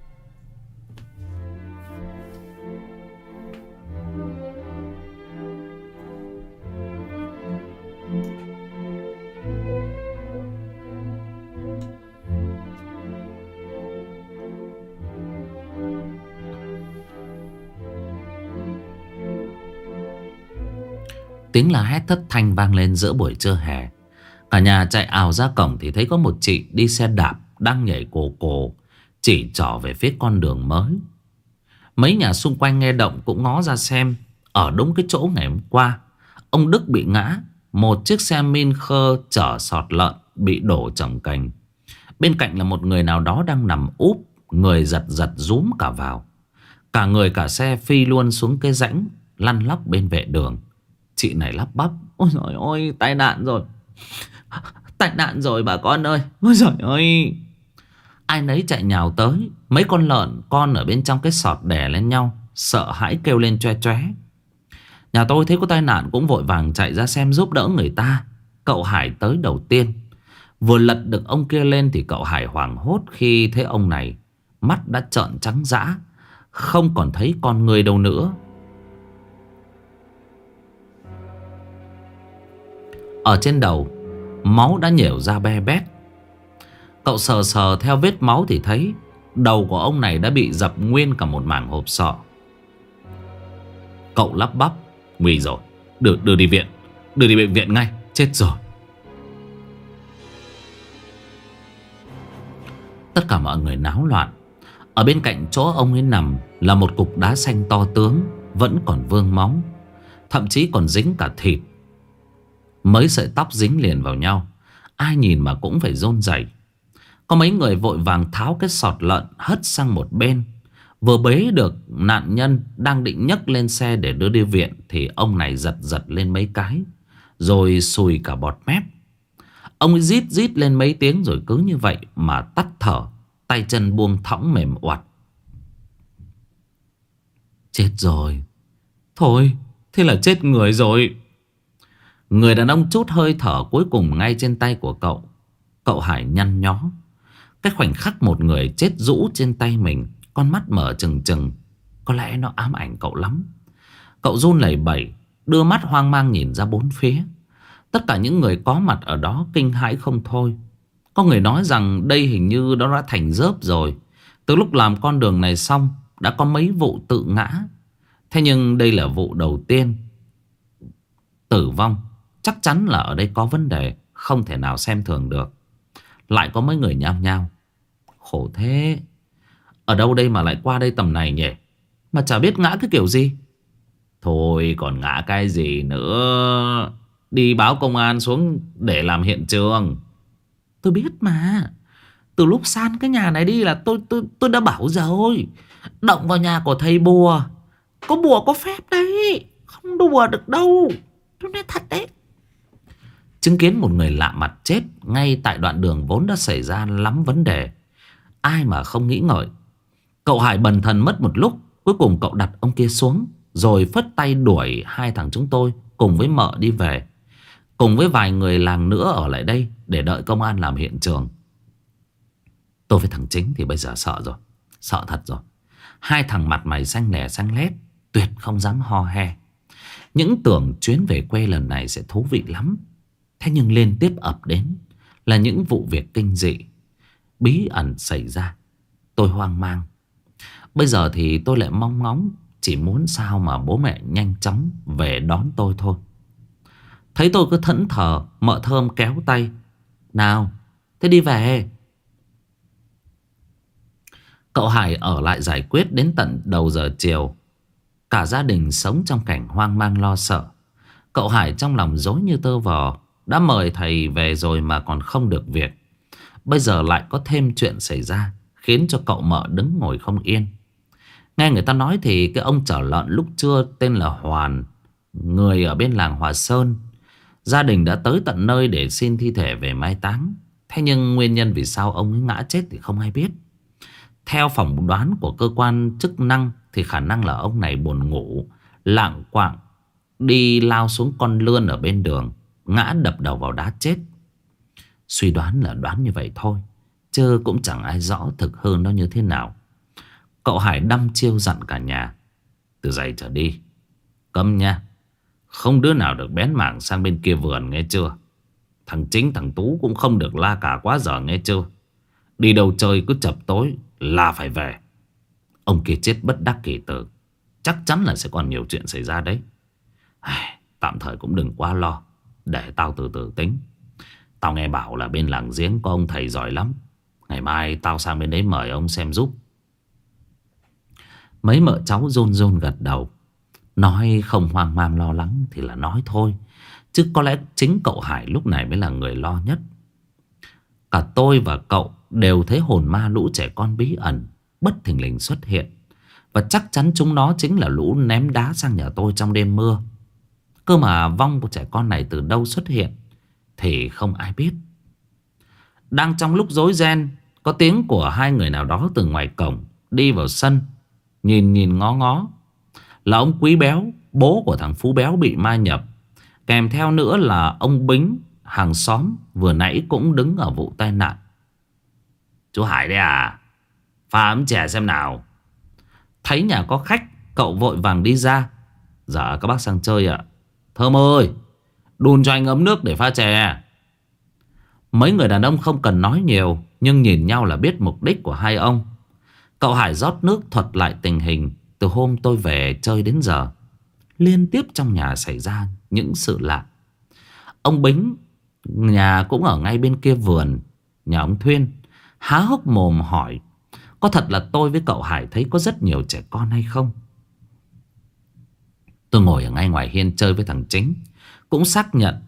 Tiếng la hét thất thanh vang lên giữa buổi trưa hè. Cả nhà chạy ào ra cổng thì thấy có một chị đi xe đạp đang nhảy cồ cồ, chỉ trỏ về phía con đường mới. Mấy nhà xung quanh nghe động cũng ngó ra xem. Ở đúng cái chỗ ngày hôm qua ông Đức bị ngã. Một chiếc xe min khơ chở sọt lợn bị đổ chồng cành. Bên cạnh là một người nào đó đang nằm úp, người giật giật rúm cả vào. Cả người cả xe phi luôn xuống cái rãnh lăn lóc bên vệ đường. Chị này lắp bắp. Ôi giời ơi, tai nạn rồi. Tai nạn rồi bà con ơi. Ôi giời ơi. Ai nấy chạy nhào tới. Mấy con lợn con ở bên trong cái sọt đè lên nhau, sợ hãi kêu lên choe choé. Nhà tôi thấy có tai nạn cũng vội vàng chạy ra xem giúp đỡ người ta. Cậu Hải tới đầu tiên. Vừa lật được ông kia lên thì cậu Hải hoảng hốt khi thấy ông này mắt đã trợn trắng dã, không còn thấy con người đâu nữa. Ở trên đầu máu đã nhểu ra be bét. Cậu sờ sờ theo vết máu thì thấy đầu của ông này đã bị dập nguyên cả một mảng hộp sọ. Cậu lắp bắp. Nguy rồi, đưa đi viện. Đưa đi bệnh viện ngay. Chết rồi. Tất cả mọi người náo loạn. Ở bên cạnh chỗ ông ấy nằm là một cục đá xanh to tướng, vẫn còn vương máu, thậm chí còn dính cả thịt. Mấy sợi tóc dính liền vào nhau, ai nhìn mà cũng phải run rẩy. Có mấy người vội vàng tháo cái sọt lợn hất sang một bên. Vừa bế được nạn nhân đang định nhấc lên xe để đưa đi viện thì ông này giật giật lên mấy cái, rồi sùi cả bọt mép. Ông ấy rít rít lên mấy tiếng rồi cứ như vậy mà tắt thở, tay chân buông thõng mềm oặt. Chết rồi. Thôi, thế là chết người rồi. Người đàn ông trút hơi thở cuối cùng ngay trên tay của cậu. Cậu Hải nhăn nhó. Cái khoảnh khắc một người chết rũ trên tay mình, con mắt mở trừng trừng, có lẽ nó ám ảnh cậu lắm. Cậu run lẩy bẩy, đưa mắt hoang mang nhìn ra bốn phía. Tất cả những người có mặt ở đó kinh hãi không thôi. Có người nói rằng đây hình như nó đã thành rớp rồi. Từ lúc làm con đường này xong đã có mấy vụ tự ngã. Thế nhưng đây là vụ đầu tiên tử vong. Chắc chắn là ở đây có vấn đề, không thể nào xem thường được. Lại có mấy người nhao nhao. Khổ thế, ở đâu đây mà lại qua đây tầm này nhỉ? Mà chả biết ngã cái kiểu gì. Thôi còn ngã cái gì nữa. Đi báo công an xuống để làm hiện trường. Tôi biết mà. Từ lúc san cái nhà này đi là tôi đã bảo rồi. Động vào nhà của thầy bùa. Có bùa có phép đấy. Không đùa được đâu. Tôi nói thật đấy. Chứng kiến một người lạ mặt chết ngay tại đoạn đường vốn đã xảy ra lắm vấn đề, ai mà không nghĩ ngợi. Cậu Hải bần thần mất một lúc. Cuối cùng cậu đặt ông kia xuống, rồi phất tay đuổi hai thằng chúng tôi cùng với mợ đi về, cùng với vài người làng nữa ở lại đây để đợi công an làm hiện trường. Tôi với thằng Chính thì bây giờ sợ rồi. Sợ thật rồi. Hai thằng mặt mày xanh lè xanh lét, tuyệt không dám ho he. Những tưởng chuyến về quê lần này sẽ thú vị lắm. Thế nhưng liên tiếp ập đến là những vụ việc kinh dị, bí ẩn xảy ra. Tôi hoang mang. Bây giờ thì tôi lại mong ngóng, chỉ muốn sao mà bố mẹ nhanh chóng về đón tôi thôi. Thấy tôi cứ thẫn thờ, mợ Thơm kéo tay. Nào, thế đi về. Cậu Hải ở lại giải quyết đến tận đầu giờ chiều. Cả gia đình sống trong cảnh hoang mang lo sợ. Cậu Hải trong lòng rối như tơ vò. Đã mời thầy về rồi mà còn không được việc. Bây giờ lại có thêm chuyện xảy ra, khiến cho cậu mợ đứng ngồi không yên. Nghe người ta nói thì cái ông chở lợn lúc trưa tên là Hoàn, người ở bên làng Hòa Sơn, gia đình đã tới tận nơi để xin thi thể về mai táng. Thế nhưng nguyên nhân vì sao ông ấy ngã chết thì không ai biết. Theo phỏng đoán của cơ quan chức năng thì khả năng là ông này buồn ngủ, lạng quạng đi lao xuống con lươn ở bên đường, ngã đập đầu vào đá chết. Suy đoán là đoán như vậy thôi, chứ cũng chẳng ai rõ thực hư nó như thế nào. Cậu Hải đăm chiêu dặn cả nhà. Từ giờ trở đi cấm nha, không đứa nào được bén mảng sang bên kia vườn nghe chưa. Thằng Chính thằng Tú cũng không được la cả quá giờ nghe chưa. Đi đâu chơi cứ chập tối là phải về. Ông kia chết bất đắc kỳ tử, chắc chắn là sẽ còn nhiều chuyện xảy ra đấy. Tạm thời cũng đừng quá lo, để tao từ từ tính. Tao nghe bảo là bên làng giếng có ông thầy giỏi lắm. Ngày mai tao sang bên đấy mời ông xem giúp. Mấy mợ cháu run run gật đầu. Nói không hoang mang lo lắng thì là nói thôi, chứ có lẽ chính cậu Hải lúc này mới là người lo nhất. Cả tôi và cậu đều thấy hồn ma lũ trẻ con bí ẩn bất thình lình xuất hiện. Và chắc chắn chúng nó chính là lũ ném đá sang nhà tôi trong đêm mưa. Cơ mà vong của trẻ con này từ đâu xuất hiện thì không ai biết. Đang trong lúc rối ren, có tiếng của hai người nào đó từ ngoài cổng đi vào sân. Nhìn ngó ngó là ông Quý Béo, bố của thằng Phú Béo bị ma nhập. Kèm theo nữa là ông Bính, hàng xóm vừa nãy cũng đứng ở vụ tai nạn. Chú Hải đấy à? Pha ấm chè xem nào. Thấy nhà có khách, cậu vội vàng đi ra. Dạ các bác sang chơi ạ. Thơm ơi, đun cho anh ấm nước để pha chè. Mấy người đàn ông không cần nói nhiều, nhưng nhìn nhau là biết mục đích của hai ông. Cậu Hải rót nước thuật lại tình hình từ hôm tôi về chơi đến giờ. Liên tiếp trong nhà xảy ra những sự lạ. Ông Bính, nhà cũng ở ngay bên kia vườn nhà ông Thuyên, há hốc mồm hỏi có thật là tôi với cậu Hải thấy có rất nhiều trẻ con hay không. Tôi ngồi ở ngay ngoài hiên chơi với thằng Chính, cũng xác nhận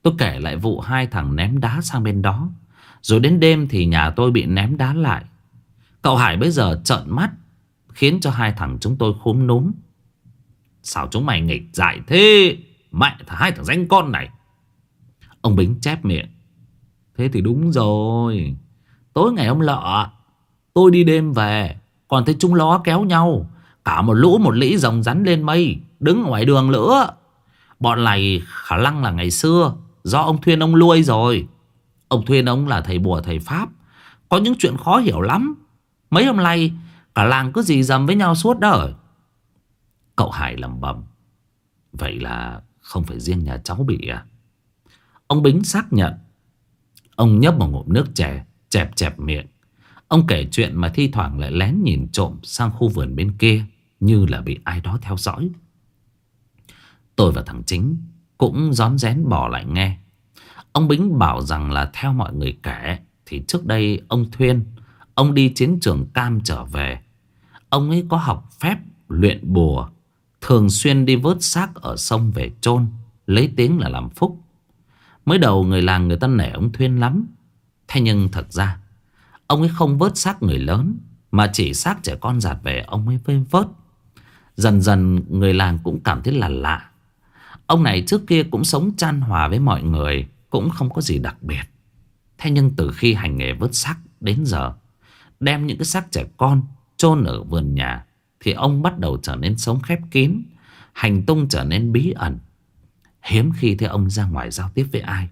Tôi kể lại vụ hai thằng ném đá sang bên đó. Rồi đến đêm thì nhà tôi bị ném đá lại. Cậu Hải bây giờ trợn mắt, khiến cho hai thằng chúng tôi khúm núm. Sao chúng mày nghịch dại thế? Mẹ hai thằng danh con này. Ông Bính chép miệng. Thế thì đúng rồi. Tối ngày ông Lọ, tôi đi đêm về, còn thấy chúng ló kéo nhau, cả một lũ một lĩ rồng rắn lên mây, đứng ngoài đường nữa. Bọn này khả năng là ngày xưa do ông Thuyên ông nuôi rồi. Ông Thuyên ông là thầy bùa thầy pháp, có những chuyện khó hiểu lắm. Mấy hôm nay cả làng cứ dì dầm với nhau suốt đó. Cậu Hải lẩm bẩm. Vậy là không phải riêng nhà cháu bị à? Ông Bính xác nhận. Ông nhấp một ngụm nước chè, chẹp chẹp miệng. Ông kể chuyện mà thi thoảng lại lén nhìn trộm sang khu vườn bên kia, như là bị ai đó theo dõi. Tôi và thằng Chính cũng rón rén bỏ lại nghe. Ông Bính bảo rằng là theo mọi người kể thì trước đây ông Thuyên, ông đi chiến trường Cam trở về, ông ấy có học phép luyện bùa, thường xuyên đi vớt xác ở sông về chôn, lấy tiếng là làm phúc. Mới đầu người làng người ta nể ông Thuyên lắm. Thế nhưng thật ra ông ấy không vớt xác người lớn, mà chỉ xác trẻ con dạt về ông ấy mới vớt. Dần dần người làng cũng cảm thấy là lạ. Ông này trước kia cũng sống chan hòa với mọi người, cũng không có gì đặc biệt. Thế nhưng từ khi hành nghề vớt xác đến giờ, đem những cái xác trẻ con chôn ở vườn nhà, thì ông bắt đầu trở nên sống khép kín, hành tung trở nên bí ẩn. Hiếm khi thấy ông ra ngoài giao tiếp với ai.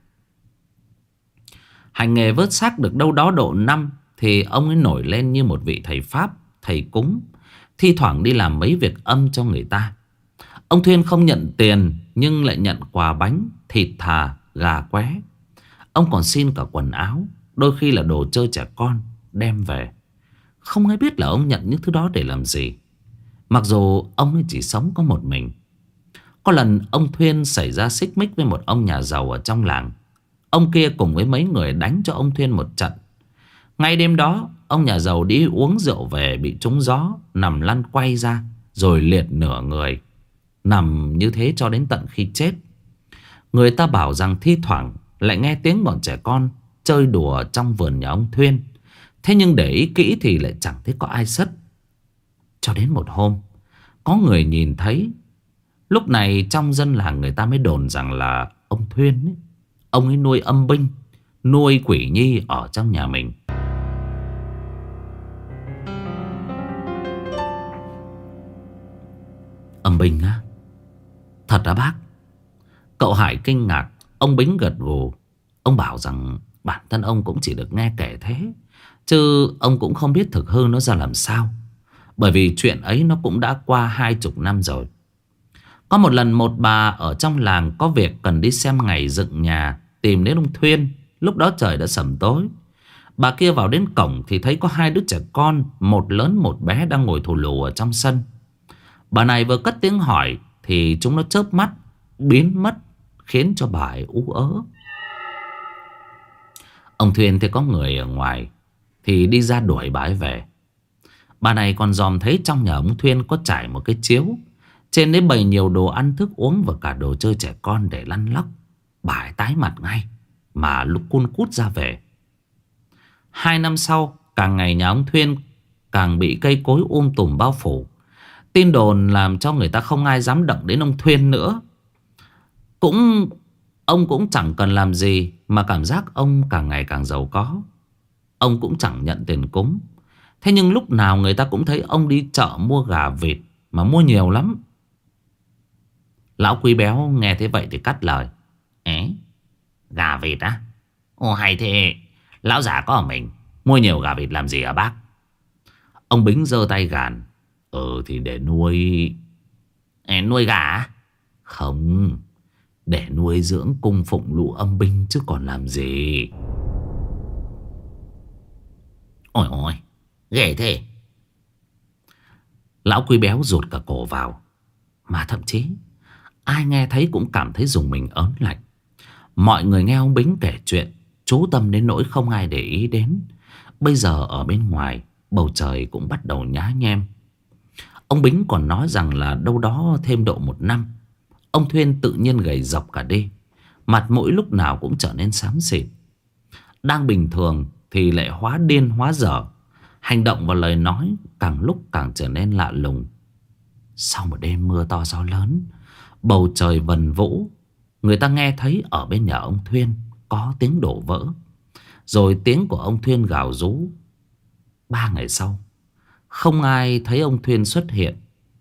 Hành nghề vớt xác được đâu đó độ năm, thì ông ấy nổi lên như một vị thầy pháp, thầy cúng, thi thoảng đi làm mấy việc âm cho người ta. Ông Thuyên không nhận tiền, nhưng lại nhận quà bánh, thịt thà, gà qué. Ông còn xin cả quần áo, đôi khi là đồ chơi trẻ con, đem về. Không ai biết là ông nhận những thứ đó để làm gì, mặc dù ông ấy chỉ sống có một mình. Có lần ông Thuyên xảy ra xích mích với một ông nhà giàu ở trong làng. Ông kia cùng với mấy người đánh cho ông Thuyên một trận. Ngay đêm đó, ông nhà giàu đi uống rượu về, bị trúng gió, nằm lăn quay ra, rồi liệt nửa người. Nằm như thế cho đến tận khi chết. Người ta bảo rằng thi thoảng lại nghe tiếng bọn trẻ con chơi đùa trong vườn nhà ông Thuyên. Thế nhưng để ý kỹ thì lại chẳng thấy có ai sất. Cho đến một hôm, có người nhìn thấy. Lúc này trong dân làng người ta mới đồn rằng là ông Thuyên ấy, ông ấy nuôi âm binh, nuôi quỷ nhi ở trong nhà mình. Âm binh á? Thật á bác? Cậu Hải kinh ngạc. Ông Bính gật gù. Ông bảo rằng bản thân ông cũng chỉ được nghe kể thế, chứ ông cũng không biết thực hư nó ra làm sao. Bởi vì chuyện ấy nó cũng đã qua 20 năm rồi. Có một lần một bà ở trong làng có việc cần đi xem ngày dựng nhà, tìm đến ông Thuyên. Lúc đó trời đã sẩm tối. Bà kia vào đến cổng thì thấy có hai đứa trẻ con, một lớn một bé, đang ngồi thù lù ở trong sân. Bà này vừa cất tiếng hỏi thì chúng nó chớp mắt biến mất, khiến cho bà ấy ú ớ. Ông Thuyên thấy có người ở ngoài thì đi ra đuổi bà ấy về. Bà này còn dòm thấy trong nhà ông Thuyên có trải một cái chiếu, trên đấy bày nhiều đồ ăn thức uống và cả đồ chơi trẻ con để lăn lóc. Bà ấy tái mặt ngay mà lúc cun cút ra về. 2 năm sau, càng ngày nhà ông Thuyên càng bị cây cối tùm bao phủ. Tin đồn làm cho người ta không ai dám động đến ông Thuyên nữa. Ông cũng chẳng cần làm gì mà cảm giác ông càng ngày càng giàu có. Ông cũng chẳng nhận tiền cúng. Thế nhưng lúc nào người ta cũng thấy ông đi chợ mua gà vịt, mà mua nhiều lắm. Lão Quý Béo nghe thế vậy thì cắt lời. Gà vịt á? Ồ hay thế. Lão già có ở mình, mua nhiều gà vịt làm gì hả bác? Ông Bính giơ tay gàn. Thì để nuôi. Nuôi gà á? Không, để nuôi dưỡng cung phụng lũ âm binh chứ còn làm gì. Ôi ôi, ghê thế. Lão Quý Béo rụt cả cổ vào. Mà thậm chí ai nghe thấy cũng cảm thấy rùng mình ớn lạnh. Mọi người nghe ông Bính kể chuyện chú tâm đến nỗi không ai để ý đến. Bây giờ ở bên ngoài, bầu trời cũng bắt đầu nhá nhem. Ông Bính còn nói rằng là đâu đó thêm độ 1 năm, ông Thuyên tự nhiên gầy rộc cả đi. Mặt mũi lúc nào cũng trở nên xám xịt. Đang bình thường thì lại hóa điên hóa dở. Hành động và lời nói càng lúc càng trở nên lạ lùng. Sau một đêm mưa to gió lớn, bầu trời vần vũ, người ta nghe thấy ở bên nhà ông Thuyên có tiếng đổ vỡ, rồi tiếng của ông Thuyên gào rú. 3 ngày sau, không ai thấy ông Thuyên xuất hiện.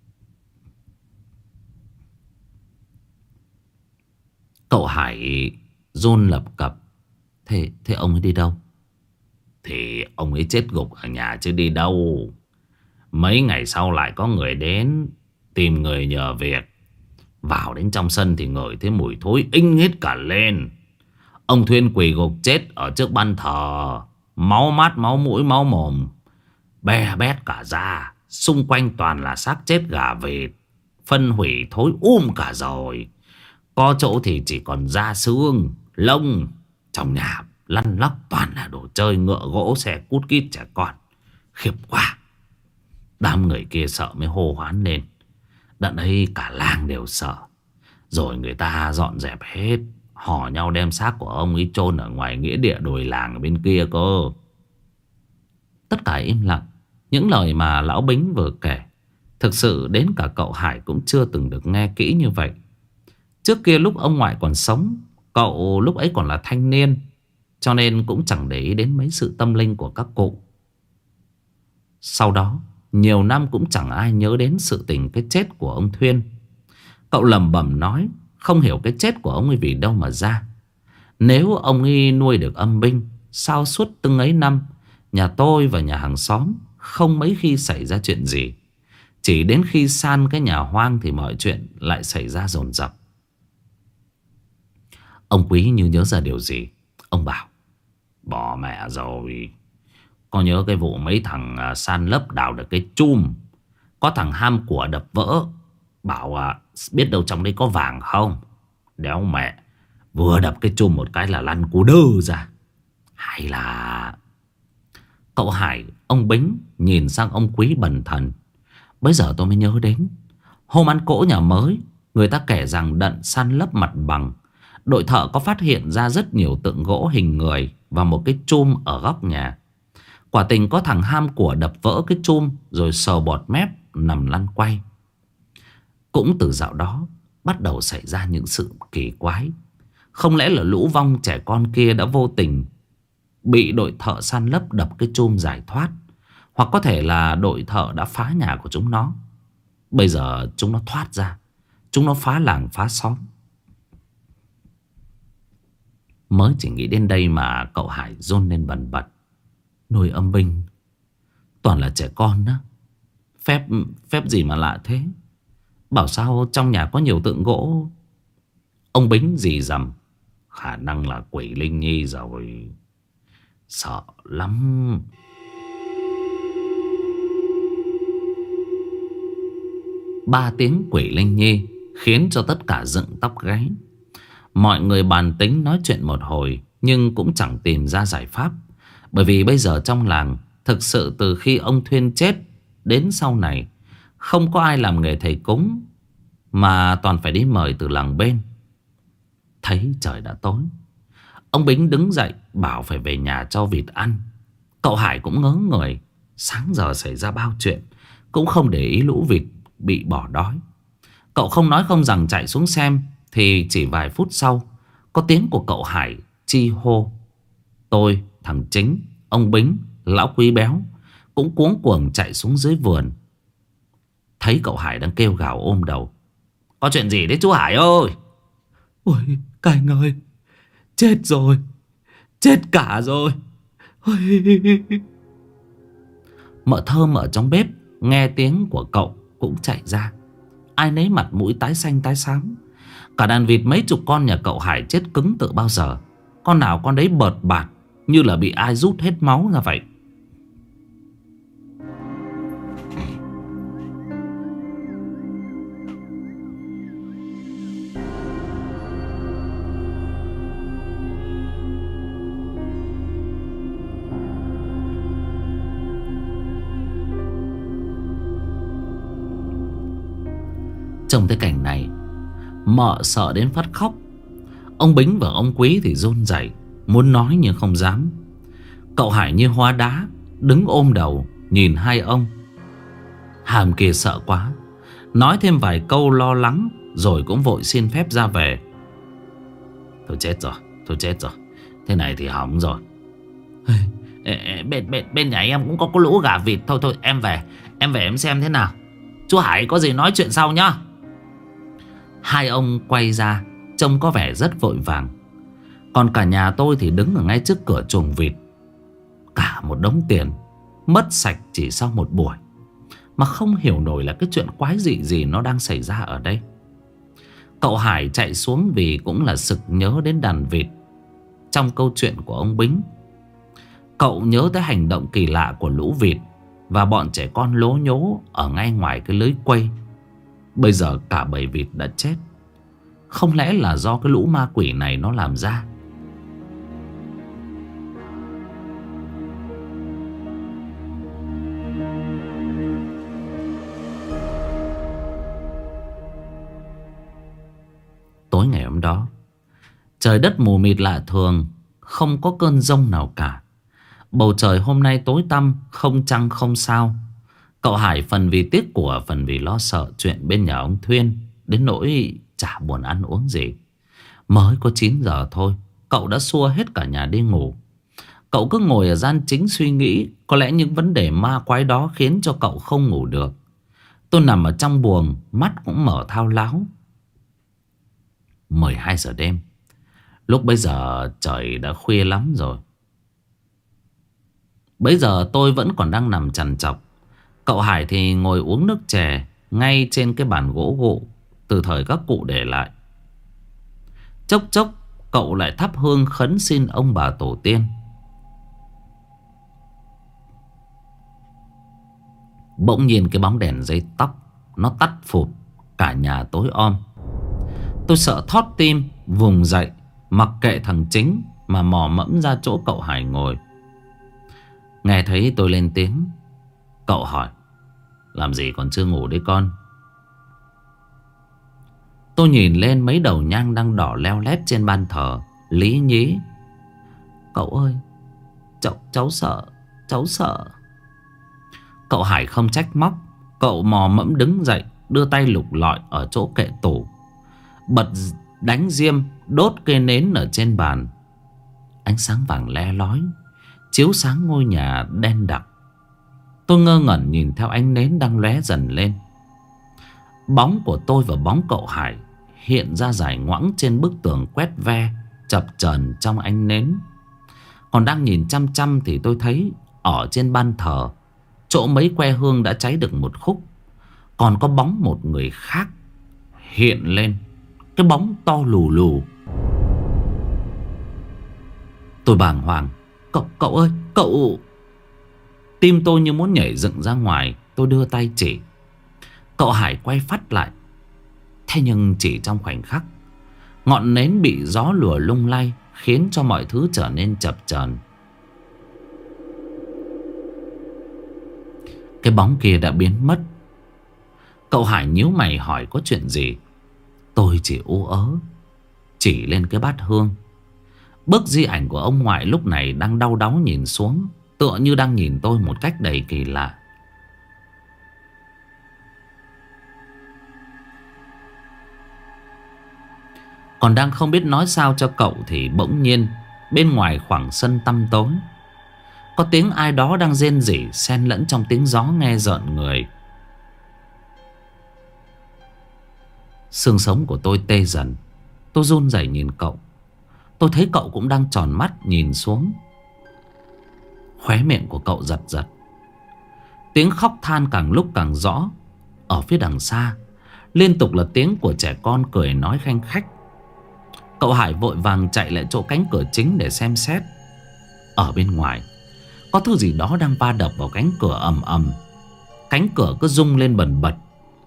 Cậu Hải run lập cập. Thế ông ấy đi đâu? Thì ông ấy chết gục ở nhà chứ đi đâu. Mấy ngày sau lại có người đến tìm người nhờ việc. Vào đến trong sân thì ngửi thấy mùi thối inh hết cả lên. Ông Thuyên quỳ gục chết ở trước ban thờ, máu mắt, máu mũi, máu mồm be bét cả da. Xung quanh toàn là xác chết gà vịt, phân hủy thối cả rồi. Có chỗ thì chỉ còn da xương, lông. Trong nhà lăn lóc toàn là đồ chơi, ngựa gỗ, xe cút kít, trẻ con. Khiếp quá. Đám người kia sợ mới hô hoán lên. Đợt ấy cả làng đều sợ. Rồi người ta dọn dẹp hết, hò nhau đem xác của ông ấy chôn ở ngoài nghĩa địa đồi làng ở bên kia cơ. Tất cả im lặng. Những lời mà lão Bính vừa kể, thực sự đến cả cậu Hải cũng chưa từng được nghe kỹ như vậy. Trước kia lúc ông ngoại còn sống, cậu lúc ấy còn là thanh niên, cho nên cũng chẳng để ý đến mấy sự tâm linh của các cụ. Sau đó nhiều năm cũng chẳng ai nhớ đến sự tình cái chết của ông Thuyên. Cậu lẩm bẩm nói không hiểu cái chết của ông ấy vì đâu mà ra. Nếu ông ấy nuôi được âm binh, sao suốt từng ấy năm nhà tôi và nhà hàng xóm không mấy khi xảy ra chuyện gì. Chỉ đến khi san cái nhà hoang thì mọi chuyện lại xảy ra dồn dập. Ông Quý như nhớ ra điều gì. Ông bảo: bỏ mẹ rồi. Có nhớ cái vụ mấy thằng san lấp đào được cái chum, có thằng ham của đập vỡ, bảo biết đâu trong đấy có vàng không. Đéo mẹ, vừa đập cái chum một cái là lăn cú đơ ra. Hay là... Cậu Hải, ông Bính nhìn sang ông Quý bần thần. Bây giờ tôi mới nhớ đến hôm ăn cỗ nhà mới, người ta kể rằng đận san lấp mặt bằng, đội thợ có phát hiện ra rất nhiều tượng gỗ hình người và một cái chum ở góc nhà. Quả tình có thằng ham của đập vỡ cái chum rồi sờ bọt mép nằm lăn quay. Cũng từ dạo đó bắt đầu xảy ra những sự kỳ quái. Không lẽ là lũ vong trẻ con kia đã vô tình bị đội thợ san lấp đập cái chum giải thoát, hoặc có thể là đội thợ đã phá nhà của chúng nó. Bây giờ chúng nó thoát ra, chúng nó phá làng phá xóm. Mới chỉ nghĩ đến đây mà cậu Hải run lên bần bật. Nuôi âm binh toàn là trẻ con đó. Phép gì mà lạ thế. Bảo sao trong nhà có nhiều tượng gỗ. Ông Bính rì rầm: khả năng là quỷ Linh Nhi rồi. Sợ lắm. Ba tiếng quỷ Linh Nhi khiến cho tất cả dựng tóc gáy. Mọi người bàn tính nói chuyện một hồi, nhưng cũng chẳng tìm ra giải pháp. Bởi vì bây giờ trong làng, thực sự từ khi ông Thuyên chết đến sau này, không có ai làm nghề thầy cúng, mà toàn phải đi mời từ làng bên. Thấy trời đã tối, ông Bính đứng dậy bảo phải về nhà cho vịt ăn. Cậu Hải cũng ngớ người. Sáng giờ xảy ra bao chuyện, cũng không để ý lũ vịt bị bỏ đói. Cậu không nói không rằng chạy xuống xem, thì chỉ vài phút sau có tiếng của cậu Hải chi hô. Tôi, thằng Chính, ông Bính, lão Quý béo cũng cuống cuồng chạy xuống dưới vườn. Thấy cậu Hải đang kêu gào ôm đầu. Có chuyện gì đấy chú Hải ơi? Ôi các anh ơi, chết rồi, chết cả rồi. Ôi. Mợ Thơm ở trong bếp nghe tiếng của cậu cũng chạy ra. Ai nấy mặt mũi tái xanh tái xám. Cả đàn vịt mấy chục con nhà cậu Hải chết cứng từ bao giờ. Con nào con đấy bợt bạt, như là bị ai rút hết máu ra vậy. Trông thấy cảnh này, mợ sợ đến phát khóc. Ông Bính và ông Quý thì run rẩy, muốn nói nhưng không dám. Cậu Hải như hóa đá, đứng ôm đầu nhìn hai ông. Hàm kia sợ quá, nói thêm vài câu lo lắng rồi cũng vội xin phép ra về. Thôi chết rồi, thôi chết rồi, thế này thì hỏng rồi. Bên nhà em cũng có lũ gà vịt. Thôi em về em xem thế nào. Chú Hải có gì nói chuyện sau nhá. Hai ông quay ra trông có vẻ rất vội vàng. Còn cả nhà tôi thì đứng ở ngay trước cửa chuồng vịt. Cả một đống tiền mất sạch chỉ sau một buổi, mà không hiểu nổi là cái chuyện quái dị gì nó đang xảy ra ở đây. Cậu Hải chạy xuống vì cũng là sực nhớ đến đàn vịt trong câu chuyện của ông Bính. Cậu nhớ tới hành động kỳ lạ của lũ vịt và bọn trẻ con lố nhố ở ngay ngoài cái lưới quây. Bây giờ cả bầy vịt đã chết. Không lẽ là do cái lũ ma quỷ này nó làm ra? Tối ngày hôm đó, trời đất mù mịt lạ thường, không có cơn giông nào cả. Bầu trời hôm nay tối tăm, không trăng không sao. Cậu Hải phần vì tiếc của, phần vì lo sợ chuyện bên nhà ông Thuyên, đến nỗi chả buồn ăn uống gì. Mới có 9 giờ thôi, cậu đã xua hết cả nhà đi ngủ. Cậu cứ ngồi ở gian chính suy nghĩ. Có lẽ những vấn đề ma quái đó khiến cho cậu không ngủ được. Tôi nằm ở trong buồng, mắt cũng mở thao láo. 12 giờ đêm. Lúc bây giờ trời đã khuya lắm rồi. Bây giờ tôi vẫn còn đang nằm trằn trọc. Cậu Hải thì ngồi uống nước chè ngay trên cái bàn gỗ gụ từ thời các cụ để lại. Chốc chốc cậu lại thắp hương khấn xin ông bà tổ tiên. Bỗng nhiên cái bóng đèn dây tóc nó tắt phụt. Cả nhà tối om. Tôi sợ thót tim, vùng dậy, mặc kệ thằng Chính mà mò mẫm ra chỗ cậu Hải ngồi. Nghe thấy tôi lên tiếng, cậu hỏi: làm gì còn chưa ngủ đấy con? Tôi nhìn lên mấy đầu nhang đang đỏ leo lét trên ban thờ, lý nhí: cậu ơi, cháu sợ, cháu sợ. Cậu Hải không trách móc. Cậu mò mẫm đứng dậy, đưa tay lục lọi ở chỗ kệ tủ, bật đánh diêm đốt cây nến ở trên bàn. Ánh sáng vàng le lói chiếu sáng ngôi nhà đen đặc. Tôi ngơ ngẩn nhìn theo ánh nến đang lóe dần lên. Bóng của tôi và bóng cậu Hải hiện ra dài ngoãng trên bức tường quét ve, chập chờn trong ánh nến. Còn đang nhìn chăm chăm thì tôi thấy ở trên ban thờ, chỗ mấy que hương đã cháy được một khúc, còn có bóng một người khác hiện lên. Cái bóng to lù lù. Tôi bàng hoàng: Cậu ơi, cậu... Tim tôi như muốn nhảy dựng ra ngoài. Tôi đưa tay chỉ. Cậu Hải quay phắt lại. Thế nhưng chỉ trong khoảnh khắc, ngọn nến bị gió lùa lung lay, khiến cho mọi thứ trở nên chập chờn. Cái bóng kia đã biến mất. Cậu Hải nhíu mày hỏi có chuyện gì. Tôi chỉ ú ớ chỉ lên cái bát hương. Bức di ảnh của ông ngoại lúc này đang đau đáu nhìn xuống, tựa như đang nhìn tôi một cách đầy kỳ lạ. Còn đang không biết nói sao cho cậu thì bỗng nhiên bên ngoài khoảng sân tăm tối, có tiếng ai đó đang rên rỉ xen lẫn trong tiếng gió nghe rợn người. Xương sống của tôi tê dần. Tôi run rẩy nhìn cậu. Tôi thấy cậu cũng đang tròn mắt nhìn xuống. Khóe miệng của cậu giật giật. Tiếng khóc than càng lúc càng rõ. Ở phía đằng xa liên tục là tiếng của trẻ con cười nói khanh khách. Cậu Hải vội vàng chạy lại chỗ cánh cửa chính để xem xét. Ở bên ngoài có thứ gì đó đang va đập vào cánh cửa ầm ầm. Cánh cửa cứ rung lên bần bật.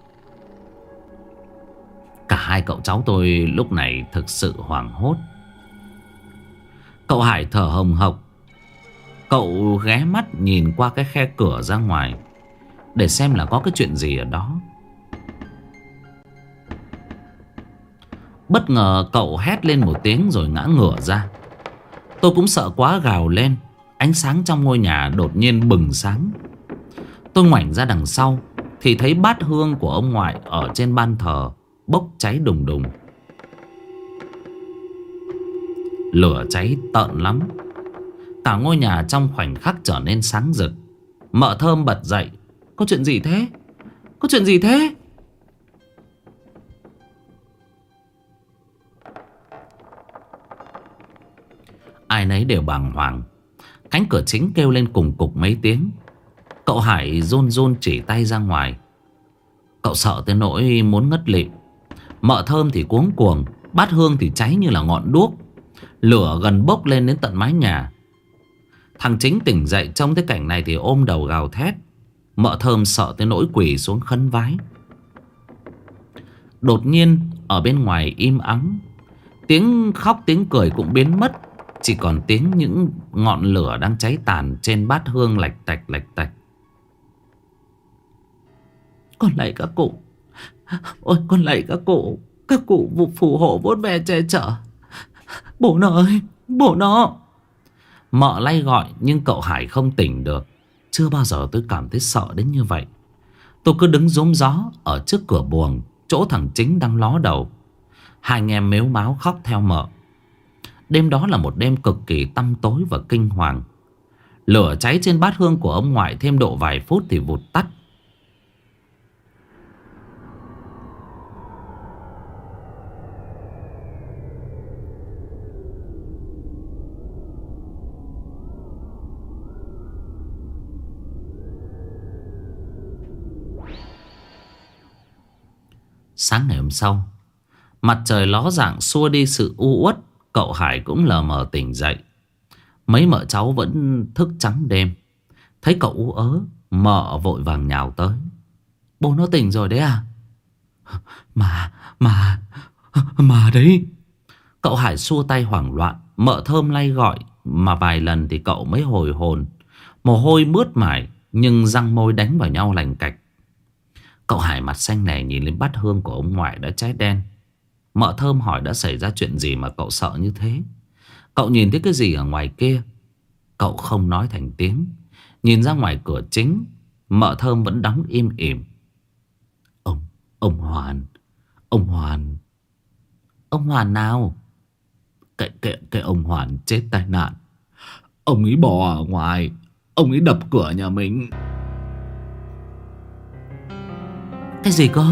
Cả hai cậu cháu tôi lúc này thực sự hoảng hốt. Cậu Hải thở hồng hộc. Cậu ghé mắt nhìn qua cái khe cửa ra ngoài để xem là có cái chuyện gì ở đó. Bất ngờ cậu hét lên một tiếng rồi ngã ngửa ra. Tôi cũng sợ quá gào lên. Ánh sáng trong ngôi nhà đột nhiên bừng sáng. Tôi ngoảnh ra đằng sau thì thấy bát hương của ông ngoại ở trên ban thờ bốc cháy đùng đùng. Lửa cháy tợn lắm. Cả ngôi nhà trong khoảnh khắc trở nên sáng rực. Mợ Thơm bật dậy. Có chuyện gì thế? Có chuyện gì thế? Ai nấy đều bàng hoàng. Cánh cửa chính kêu lên cùng cục mấy tiếng. Cậu Hải run run chỉ tay ra ngoài. Cậu sợ tới nỗi muốn ngất lịm. Mợ Thơm thì cuống cuồng. Bát hương thì cháy như là ngọn đuốc. Lửa gần bốc lên đến tận mái nhà. Thằng Chính tỉnh dậy trông thấy cảnh này thì ôm đầu gào thét. Mợ Thơm sợ tới nỗi quỳ xuống khấn vái. Đột nhiên ở bên ngoài im ắng. Tiếng khóc tiếng cười cũng biến mất. Chỉ còn tiếng những ngọn lửa đang cháy tàn trên bát hương lạch tạch lạch tạch. Con lạy các cụ. Ôi con lạy các cụ. Các cụ phù hộ vốt về che chở. Bố nó ơi, bố nó. Mợ lay gọi nhưng cậu Hải không tỉnh được. Chưa bao giờ tôi cảm thấy sợ đến như vậy. Tôi cứ đứng rúm gió ở trước cửa buồng, chỗ thằng Chính đang ló đầu. Hai anh em mếu máo khóc theo mợ. Đêm đó là một đêm cực kỳ tăm tối và kinh hoàng. Lửa cháy trên bát hương của ông ngoại thêm độ vài phút thì vụt tắt. Sáng ngày hôm sau, mặt trời ló dạng xua đi sự u uất. Cậu Hải cũng lờ mờ tỉnh dậy. Mấy mợ cháu vẫn thức trắng đêm. Thấy cậu ú ớ, mợ vội vàng nhào tới. Bố nó tỉnh rồi đấy à? Mà đấy. Cậu Hải xua tay hoảng loạn. Mợ Thơm lay gọi mà vài lần thì cậu mới hồi hồn. Mồ hôi mướt mải nhưng răng môi đánh vào nhau lành cạch. Cậu Hải mặt xanh nè nhìn lên bát hương của ông ngoại đã cháy đen. Mợ Thơm hỏi đã xảy ra chuyện gì mà cậu sợ như thế. Cậu nhìn thấy cái gì ở ngoài kia? Cậu không nói thành tiếng. Nhìn ra ngoài cửa chính, mợ Thơm vẫn đóng im ỉm. Ông Hoàn. Ông Hoàn. Ông Hoàn nào? Cái ông Hoàn chết tai nạn. Ông ấy bò ở ngoài. Ông ấy đập cửa nhà mình. Cái gì cơ?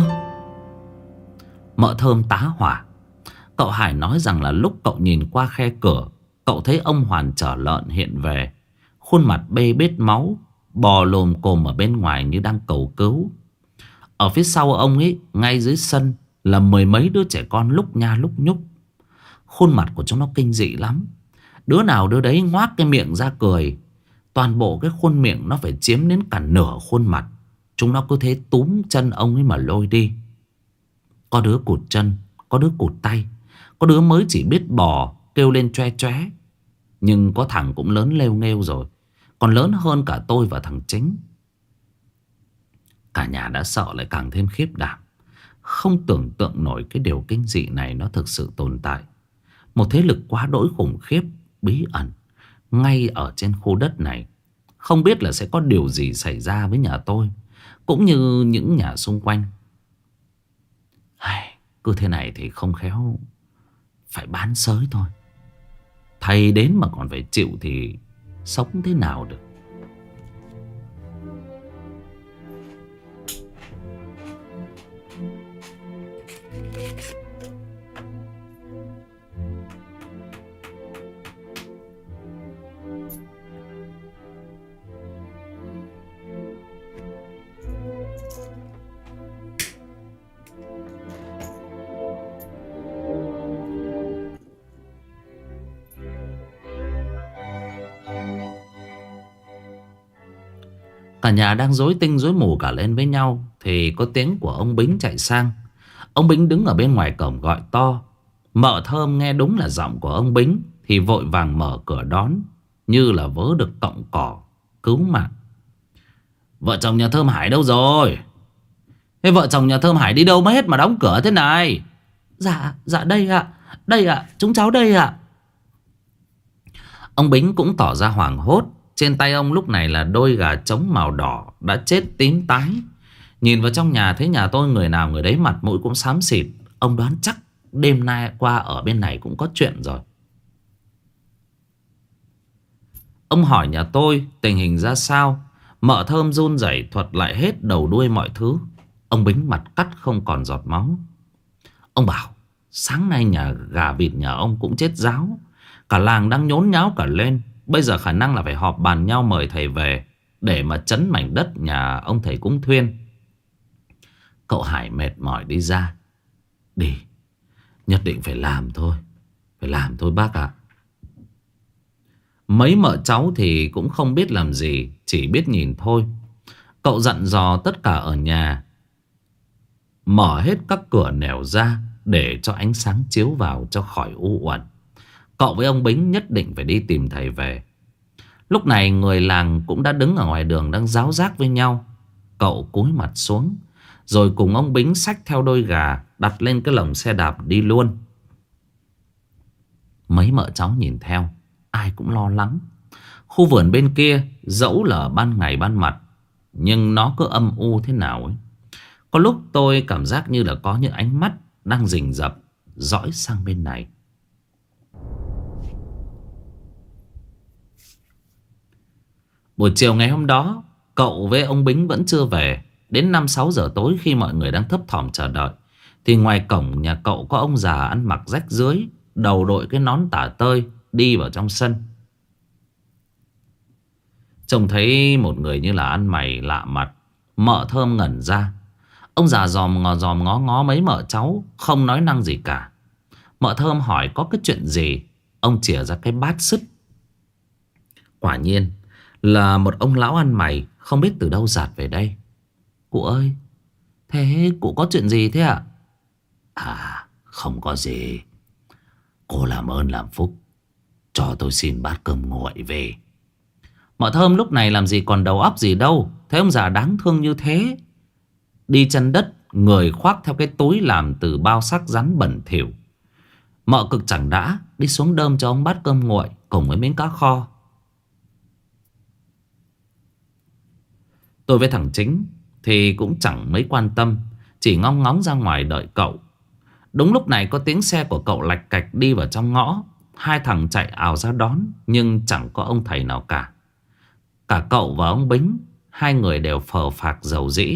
Mợ Thơm tá hỏa. Cậu Hải nói rằng là lúc cậu nhìn qua khe cửa, cậu thấy ông Hoàn chở lợn hiện về. Khuôn mặt bê bết máu, bò lồm cồm ở bên ngoài như đang cầu cứu. Ở phía sau ông ấy, ngay dưới sân, là mười mấy đứa trẻ con lúc nha lúc nhúc. Khuôn mặt của chúng nó kinh dị lắm. Đứa nào đứa đấy ngoác cái miệng ra cười. Toàn bộ cái khuôn miệng nó phải chiếm đến cả nửa khuôn mặt. Chúng nó cứ thế túm chân ông ấy mà lôi đi. Có đứa cụt chân, có đứa cụt tay, có đứa mới chỉ biết bò kêu lên choe choé. Nhưng có thằng cũng lớn lêu nghêu rồi, còn lớn hơn cả tôi và thằng Chính. Cả nhà đã sợ lại càng thêm khiếp đảm. Không tưởng tượng nổi cái điều kinh dị này nó thực sự tồn tại. Một thế lực quá đỗi khủng khiếp, bí ẩn ngay ở trên khu đất này. Không biết là sẽ có điều gì xảy ra với nhà tôi, cũng như những nhà xung quanh. Cứ thế này thì không khéo phải bán sới thôi. Thầy đến mà còn phải chịu thì sống thế nào được. Cả nhà đang rối tinh rối mù cả lên với nhau thì có tiếng của ông Bính chạy sang. Ông Bính đứng ở bên ngoài cổng gọi to. Mợ Thơm nghe đúng là giọng của ông Bính thì vội vàng mở cửa đón, như là vớ được cọng cỏ cứu mạng. Vợ chồng nhà Thơm Hải đâu rồi? Thế vợ chồng nhà Thơm Hải đi đâu mà hết mà đóng cửa thế này? Dạ đây ạ. Đây ạ, chúng cháu đây ạ. Ông Bính cũng tỏ ra hoảng hốt. Trên tay ông lúc này là đôi gà trống màu đỏ đã chết tím tái. Nhìn vào trong nhà thấy nhà tôi người nào người đấy mặt mũi cũng xám xịt. Ông đoán chắc đêm nay qua ở bên này cũng có chuyện rồi. Ông hỏi nhà tôi tình hình ra sao. Mợ Thơm run rẩy thuật lại hết đầu đuôi mọi thứ. Ông Bính mặt cắt không còn giọt máu. Ông bảo sáng nay nhà gà vịt nhà ông cũng chết ráo. Cả làng đang nhốn nháo cả lên. Bây giờ khả năng là phải họp bàn nhau mời thầy về để mà trấn mảnh đất nhà ông thầy cúng thuyên. Cậu Hải mệt mỏi đi ra. Đi, nhất định phải làm thôi. Phải làm thôi bác ạ. Mấy mợ cháu thì cũng không biết làm gì, chỉ biết nhìn thôi. Cậu dặn dò tất cả ở nhà mở hết các cửa nẻo ra để cho ánh sáng chiếu vào cho khỏi u uẩn. Cậu với ông Bính nhất định phải đi tìm thầy về. Lúc này người làng cũng đã đứng ở ngoài đường đang ráo rác với nhau. Cậu cúi mặt xuống rồi cùng ông Bính xách theo đôi gà đặt lên cái lồng xe đạp đi luôn. Mấy mợ cháu nhìn theo, ai cũng lo lắng. Khu vườn bên kia dẫu là ban ngày ban mặt nhưng nó cứ âm u thế nào ấy. Có lúc tôi cảm giác như là có những ánh mắt đang rình rập dõi sang bên này. Buổi chiều ngày hôm đó, cậu với ông Bính vẫn chưa về. Đến 5-6 giờ tối khi mọi người đang thấp thỏm chờ đợi thì ngoài cổng nhà cậu có ông già ăn mặc rách rưới, đầu đội cái nón tả tơi đi vào trong sân. Trông thấy một người như là ăn mày lạ mặt, mợ Thơm ngẩn ra. Ông già dòm ngó ngó mấy mợ cháu, không nói năng gì cả. Mợ Thơm hỏi có cái chuyện gì. Ông chìa ra cái bát sứt. Quả nhiên là một ông lão ăn mày không biết từ đâu dạt về đây. Cụ ơi, thế cụ có chuyện gì thế ạ? À, không có gì. Cô làm ơn làm phúc cho tôi xin bát cơm nguội về. Mợ Thơm lúc này làm gì còn đầu óc gì đâu. Thấy ông già đáng thương như thế, đi chân đất, người khoác theo cái túi làm từ bao xác rắn bẩn thỉu. Mợ cực chẳng đã đi xuống đơm cho ông bát cơm nguội cùng với miếng cá kho. Tôi với thằng Chính thì cũng chẳng mấy quan tâm, chỉ ngóng ngóng ra ngoài đợi cậu. Đúng lúc này có tiếng xe của cậu lạch cạch đi vào trong ngõ. Hai thằng chạy ào ra đón nhưng chẳng có ông thầy nào cả. Cả cậu và ông Bính, hai người đều phờ phạc rầu rĩ.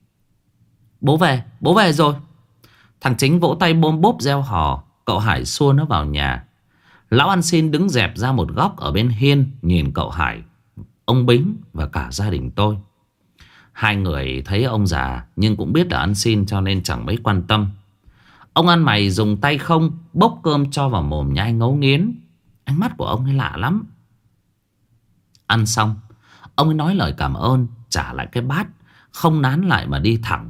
Bố về rồi. Thằng Chính vỗ tay bôm bốp reo hò. Cậu Hải xua nó vào nhà. Lão ăn xin đứng dẹp ra một góc ở bên hiên, nhìn cậu Hải, ông Bính và cả gia đình tôi. Hai người thấy ông già nhưng cũng biết là ăn xin cho nên chẳng mấy quan tâm. Ông ăn mày dùng tay không bốc cơm cho vào mồm nhai ngấu nghiến. Ánh mắt của ông ấy lạ lắm. Ăn xong, ông ấy nói lời cảm ơn, trả lại cái bát, không nán lại mà đi thẳng.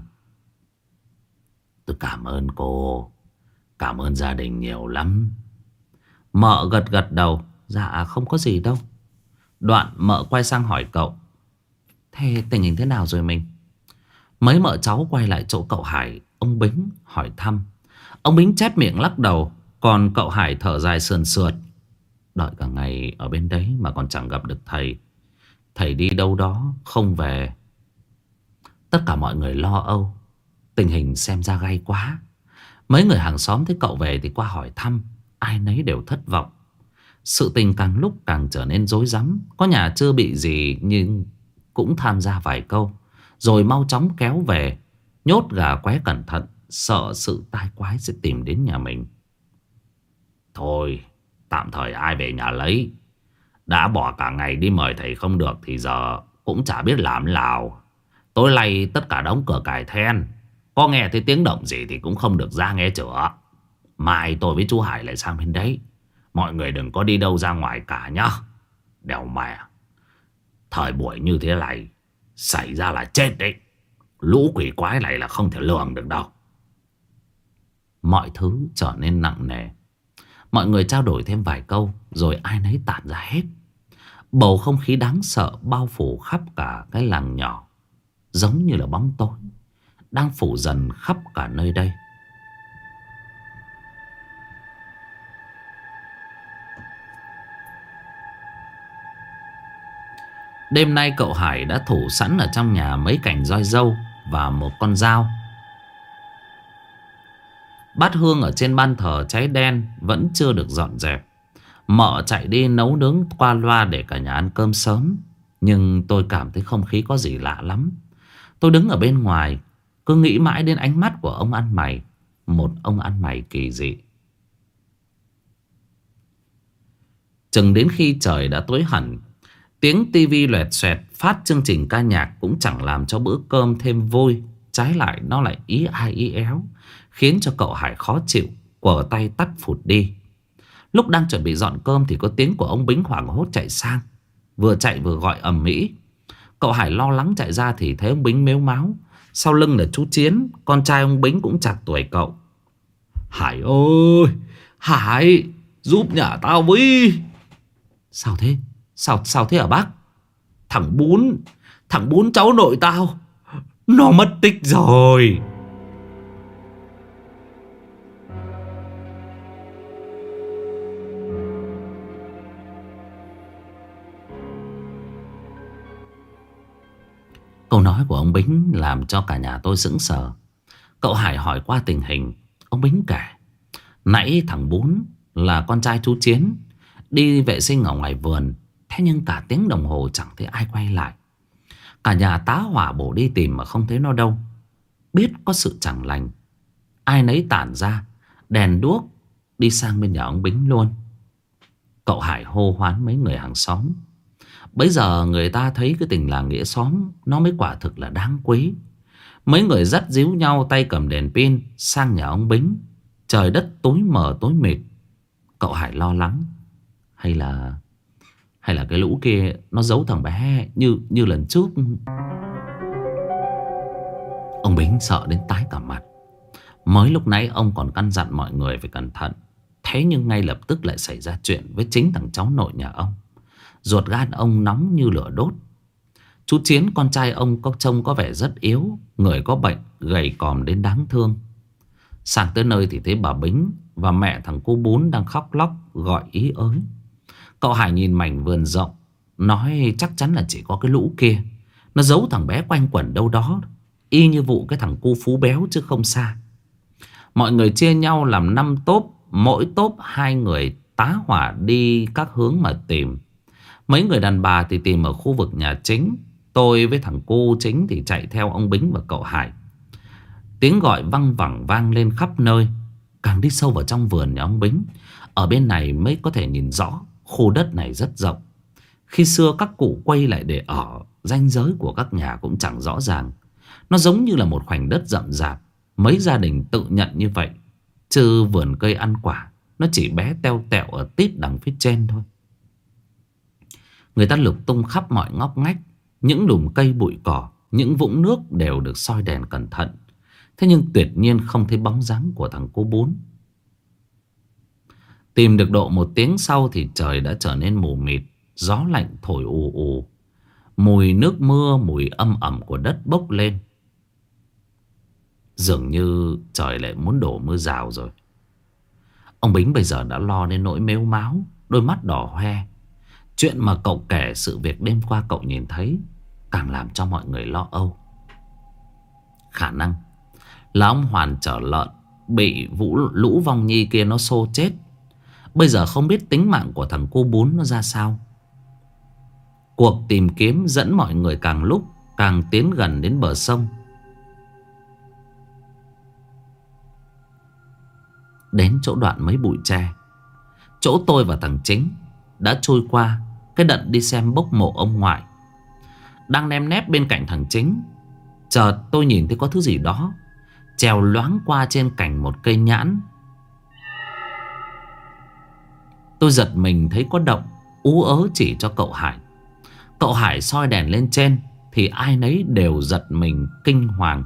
Tôi cảm ơn cô, cảm ơn gia đình nhiều lắm. Mợ gật gật đầu. Dạ không có gì đâu. Đoạn mợ quay sang hỏi cậu. Thế tình hình thế nào rồi mình? Mấy mợ cháu quay lại chỗ cậu Hải, ông Bính hỏi thăm. Ông Bính chép miệng lắc đầu. Còn cậu Hải thở dài sườn sượt. Đợi cả ngày ở bên đấy mà còn chẳng gặp được thầy. Thầy đi đâu đó không về. Tất cả mọi người lo âu. Tình hình xem ra gay quá. Mấy người hàng xóm thấy cậu về thì qua hỏi thăm. Ai nấy đều thất vọng. Sự tình càng lúc càng trở nên rối rắm. Có nhà chưa bị gì nhưng cũng tham gia vài câu rồi mau chóng kéo về, nhốt gà qué cẩn thận, sợ sự tai quái sẽ tìm đến nhà mình. Thôi, tạm thời ai về nhà lấy. Đã bỏ cả ngày đi mời thầy không được thì giờ cũng chả biết làm nào. Tối nay tất cả đóng cửa cài then. Có nghe thấy tiếng động gì thì cũng không được ra nghe chữa. Mai tôi với chú Hải lại sang bên đấy. Mọi người đừng có đi đâu ra ngoài cả nhá. Đèo mẹ, thời buổi như thế này xảy ra là chết đấy. Lũ quỷ quái này là không thể lường được đâu. Mọi thứ trở nên nặng nề. Mọi người trao đổi thêm vài câu rồi ai nấy tản ra hết. Bầu không khí đáng sợ bao phủ khắp cả cái làng nhỏ, giống như là bóng tối đang phủ dần khắp cả nơi đây. Đêm nay cậu Hải đã thủ sẵn ở trong nhà mấy cành roi dâu và một con dao. Bát hương ở trên ban thờ cháy đen vẫn chưa được dọn dẹp. Mợ chạy đi nấu nướng qua loa để cả nhà ăn cơm sớm. Nhưng tôi cảm thấy không khí có gì lạ lắm. Tôi đứng ở bên ngoài, cứ nghĩ mãi đến ánh mắt của ông ăn mày. Một ông ăn mày kỳ dị. Chừng đến khi trời đã tối hẳn, tiếng tivi loẹt xoẹt phát chương trình ca nhạc cũng chẳng làm cho bữa cơm thêm vui. Trái lại nó lại ý ai ý éo, khiến cho cậu Hải khó chịu, quờ tay tắt phụt đi. Lúc đang chuẩn bị dọn cơm thì có tiếng của ông Bính hoảng hốt chạy sang. Vừa chạy vừa gọi ầm ĩ. Cậu Hải lo lắng chạy ra thì thấy ông Bính mếu máo. Sau lưng là chú Chiến, con trai ông Bính cũng chạc tuổi cậu. Hải ơi, Hải, giúp nhà tao với. Sao thế? Sao thế hả bác? Thằng Bún cháu nội tao, nó mất tích rồi. Câu nói của ông Bính làm cho cả nhà tôi sững sờ. Cậu Hải hỏi qua tình hình. Ông Bính kể nãy thằng Bún là con trai chú Chiến đi vệ sinh ở ngoài vườn. Thế nhưng cả tiếng đồng hồ chẳng thấy ai quay lại. Cả nhà tá hỏa bổ đi tìm mà không thấy nó đâu. Biết có sự chẳng lành, ai nấy tản ra, đèn đuốc đi sang bên nhà ông Bính luôn. Cậu Hải hô hoán mấy người hàng xóm. Bấy giờ người ta thấy cái tình làng nghĩa xóm nó mới quả thực là đáng quý. Mấy người dắt díu nhau tay cầm đèn pin sang nhà ông Bính. Trời đất tối mờ tối mịt. Cậu Hải lo lắng. Hay là cái lũ kia nó giấu thằng bé như lần trước. Ông Bính sợ đến tái cả mặt. Mới lúc nãy ông còn căn dặn mọi người phải cẩn thận. Thế nhưng ngay lập tức lại xảy ra chuyện với chính thằng cháu nội nhà ông. Ruột gan ông nóng như lửa đốt. Chú Chiến con trai ông trông có vẻ rất yếu, người có bệnh, gầy còm đến đáng thương. Sang tới nơi thì thấy bà Bính và mẹ thằng cô Bún đang khóc lóc gọi ý ới. Cậu Hải nhìn mảnh vườn rộng, nói chắc chắn là chỉ có cái lũ kia nó giấu thằng bé quanh quẩn đâu đó, y như vụ cái thằng cu Phú béo chứ không xa. Mọi người chia nhau làm 5 tốp, mỗi tốp 2 người tá hỏa đi các hướng mà tìm. Mấy người đàn bà thì tìm ở khu vực nhà chính. Tôi với thằng cô chính thì chạy theo ông Bính và cậu Hải. Tiếng gọi văng vẳng vang lên khắp nơi. Càng đi sâu vào trong vườn nhà ông Bính, ở bên này mới có thể nhìn rõ. Khu đất này rất rộng. Khi xưa các cụ quay lại để ở, ranh giới của các nhà cũng chẳng rõ ràng. Nó giống như là một khoảnh đất rậm rạp. Mấy gia đình tự nhận như vậy. Chứ vườn cây ăn quả nó chỉ bé teo tẹo ở tít đằng phía trên thôi. Người ta lục tung khắp mọi ngóc ngách. Những lùm cây bụi cỏ, những vũng nước đều được soi đèn cẩn thận. Thế nhưng tuyệt nhiên không thấy bóng dáng của thằng cô Bún. Tìm được độ 1 tiếng sau thì trời đã trở nên mù mịt. Gió lạnh thổi ù ù. Mùi nước mưa, mùi âm ẩm của đất bốc lên. Dường như trời lại muốn đổ mưa rào rồi. Ông Bính bây giờ đã lo đến nỗi mếu máo, đôi mắt đỏ hoe. Chuyện mà cậu kể sự việc đêm qua cậu nhìn thấy càng làm cho mọi người lo âu. Khả năng là ông Hoàn chở lợn bị lũ vong nhi kia nó xô chết. Bây giờ không biết tính mạng của thằng cô Bún nó ra sao. Cuộc tìm kiếm dẫn mọi người càng lúc càng tiến gần đến bờ sông. Đến chỗ đoạn mấy bụi tre, chỗ tôi và thằng Chính đã trôi qua cái đận đi xem bốc mộ ông ngoại. Đang ném nép bên cạnh thằng Chính, chợt tôi nhìn thấy có thứ gì đó trèo loáng qua trên cành một cây nhãn. Tôi giật mình thấy có động, ú ớ chỉ cho cậu Hải. Cậu Hải soi đèn lên trên thì ai nấy đều giật mình kinh hoàng.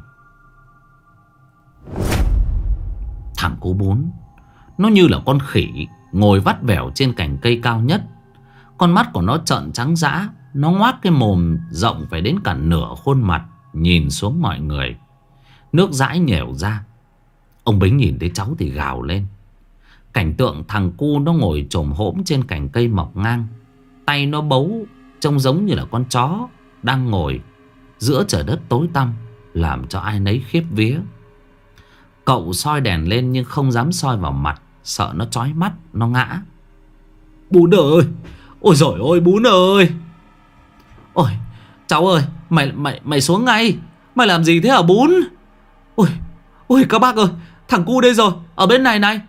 Thằng cô Bún nó như là con khỉ ngồi vắt vẻo trên cành cây cao nhất. Con mắt của nó trợn trắng dã. Nó ngoác cái mồm rộng phải đến cả nửa khuôn mặt, nhìn xuống mọi người. Nước dãi nhèo ra. Ông Bính nhìn thấy cháu thì gào lên. Cảnh tượng thằng cu nó ngồi chồm hổm trên cành cây mọc ngang. Tay nó bấu trông giống như là con chó đang ngồi giữa trời đất tối tăm, làm cho ai nấy khiếp vía. Cậu soi đèn lên nhưng không dám soi vào mặt, sợ nó chói mắt, nó ngã. Bún ơi! Ôi giời ơi Bún ơi! Ôi cháu ơi, mày xuống ngay. Mày làm gì thế hả Bún? Ôi, ôi các bác ơi, thằng cu đây rồi, ở bên này này.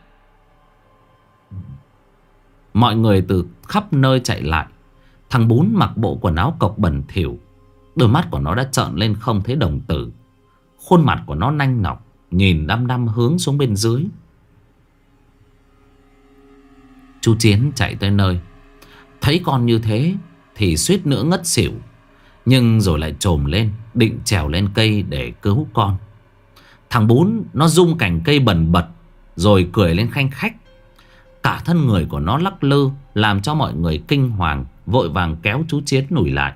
Mọi người từ khắp nơi chạy lại. Thằng Bún mặc bộ quần áo cộc bẩn thỉu, đôi mắt của nó đã trợn lên không thấy đồng tử. Khuôn mặt của nó nanh nọc, nhìn đăm đăm hướng xuống bên dưới. Chú Chiến chạy tới nơi, thấy con như thế thì suýt nữa ngất xỉu, nhưng rồi lại trồm lên định trèo lên cây để cứu con. Thằng Bún nó rung cành cây bần bật rồi cười lên khanh khách. Cả thân người của nó lắc lư, làm cho mọi người kinh hoàng, vội vàng kéo chú Chiến lùi lại.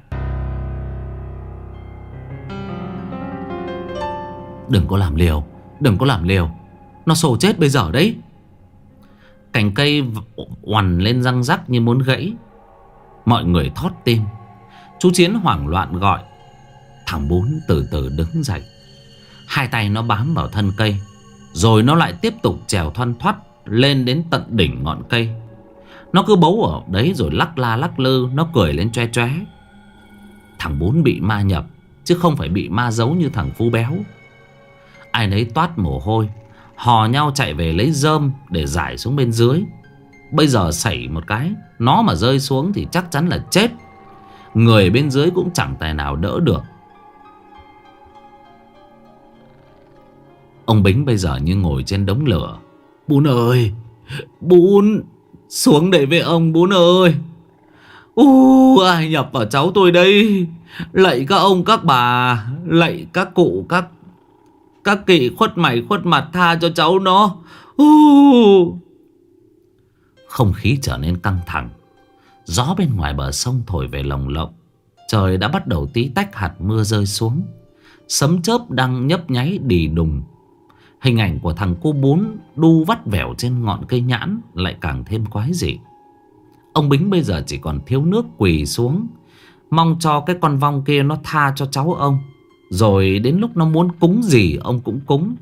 Đừng có làm liều, đừng có làm liều, nó sổ chết bây giờ đấy. Cành cây oằn lên răng rắc như muốn gãy. Mọi người thót tim. Chú Chiến hoảng loạn gọi. Thằng Bún từ từ đứng dậy, hai tay nó bám vào thân cây, rồi nó lại tiếp tục trèo thoăn thoắt lên đến tận đỉnh ngọn cây. Nó cứ bấu ở đấy rồi lắc la lắc lư, nó cười lên choe choé. Thằng Bún bị ma nhập, chứ không phải bị ma giấu như thằng Phú Béo. Ai nấy toát mồ hôi, hò nhau chạy về lấy rơm để rải xuống bên dưới. Bây giờ xảy một cái, nó mà rơi xuống thì chắc chắn là chết. Người bên dưới cũng chẳng tài nào đỡ được. Ông Bính bây giờ như ngồi trên đống lửa. Bún ơi, Bún, xuống đây với ông Bún ơi. Ai nhập vào cháu tôi đây? Lạy các ông các bà, lạy các cụ các kỵ khuất mày khuất mặt tha cho cháu nó. Không khí trở nên căng thẳng. Gió bên ngoài bờ sông thổi về lồng lộng. Trời đã bắt đầu tí tách hạt mưa rơi xuống. Sấm chớp đang nhấp nháy đì đùng. Hình ảnh của thằng cô Bún đu vắt vẻo trên ngọn cây nhãn lại càng thêm quái dị. Ông Bính bây giờ chỉ còn thiếu nước quỳ xuống, mong cho cái con vong kia nó tha cho cháu ông. Rồi đến lúc nó muốn cúng gì ông cũng cúng.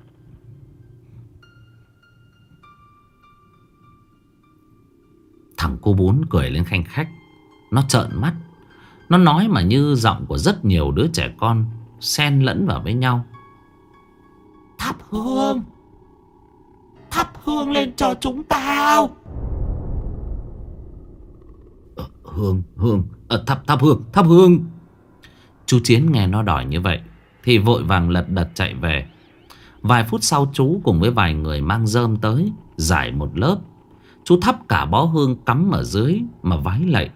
Thằng cô Bún cười lên khanh khách. Nó trợn mắt. Nó nói mà như giọng của rất nhiều đứa trẻ con xen lẫn vào với nhau. Thắp hương, thắp hương lên cho chúng tao. Thắp hương. Chú Chiến nghe nó đòi như vậy thì vội vàng lật đật chạy về. Vài phút sau chú cùng với vài người mang rơm tới rải một lớp. Chú thắp cả bó hương cắm ở dưới mà vái lạy.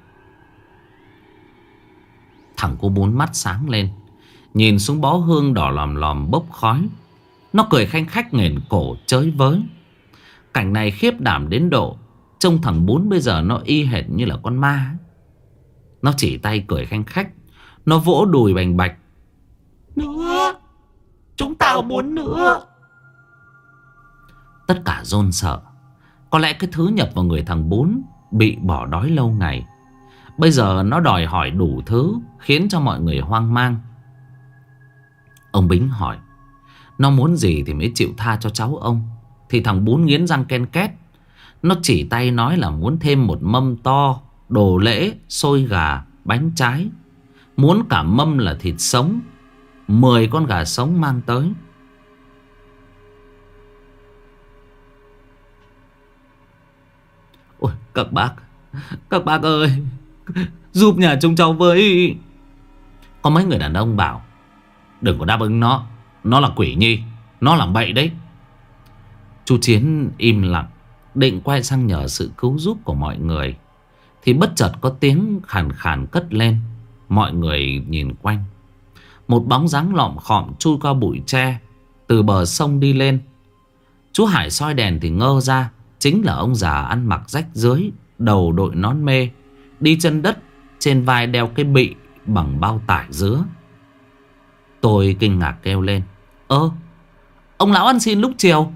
Thằng cô Bún mắt sáng lên, nhìn xuống bó hương đỏ lòm lòm bốc khói. Nó cười khanh khách nghển cổ chới với. Cảnh này khiếp đảm đến độ trông thằng Bún bây giờ nó y hệt như là con ma. Nó chỉ tay cười khanh khách. Nó vỗ đùi bành bạch. Nữa, chúng tao muốn nữa. Tất cả run sợ. Có lẽ cái thứ nhập vào người thằng Bún bị bỏ đói lâu ngày. Bây giờ nó đòi hỏi đủ thứ, khiến cho mọi người hoang mang. Ông Bính hỏi nó muốn gì thì mới chịu tha cho cháu ông. Thì thằng Bún nghiến răng ken két. Nó chỉ tay nói là muốn thêm một mâm to, đồ lễ, xôi gà, bánh trái. Muốn cả mâm là thịt sống, 10 con gà sống mang tới. Ôi các bác ơi, giúp nhà chúng cháu với. Có mấy người đàn ông bảo đừng có đáp ứng nó là quỷ nhi, nó làm bậy đấy. Chú Chiến im lặng, định quay sang nhờ sự cứu giúp của mọi người, thì bất chợt có tiếng khàn khàn cất lên. Mọi người nhìn quanh. Một bóng dáng lọm khọm chui qua bụi tre từ bờ sông đi lên. Chú Hải soi đèn thì ngơ ra. Chính là ông già ăn mặc rách rưới, đầu đội nón mê, đi chân đất, trên vai đeo cái bị bằng bao tải dứa. Tôi kinh ngạc kêu lên: ông lão ăn xin lúc chiều.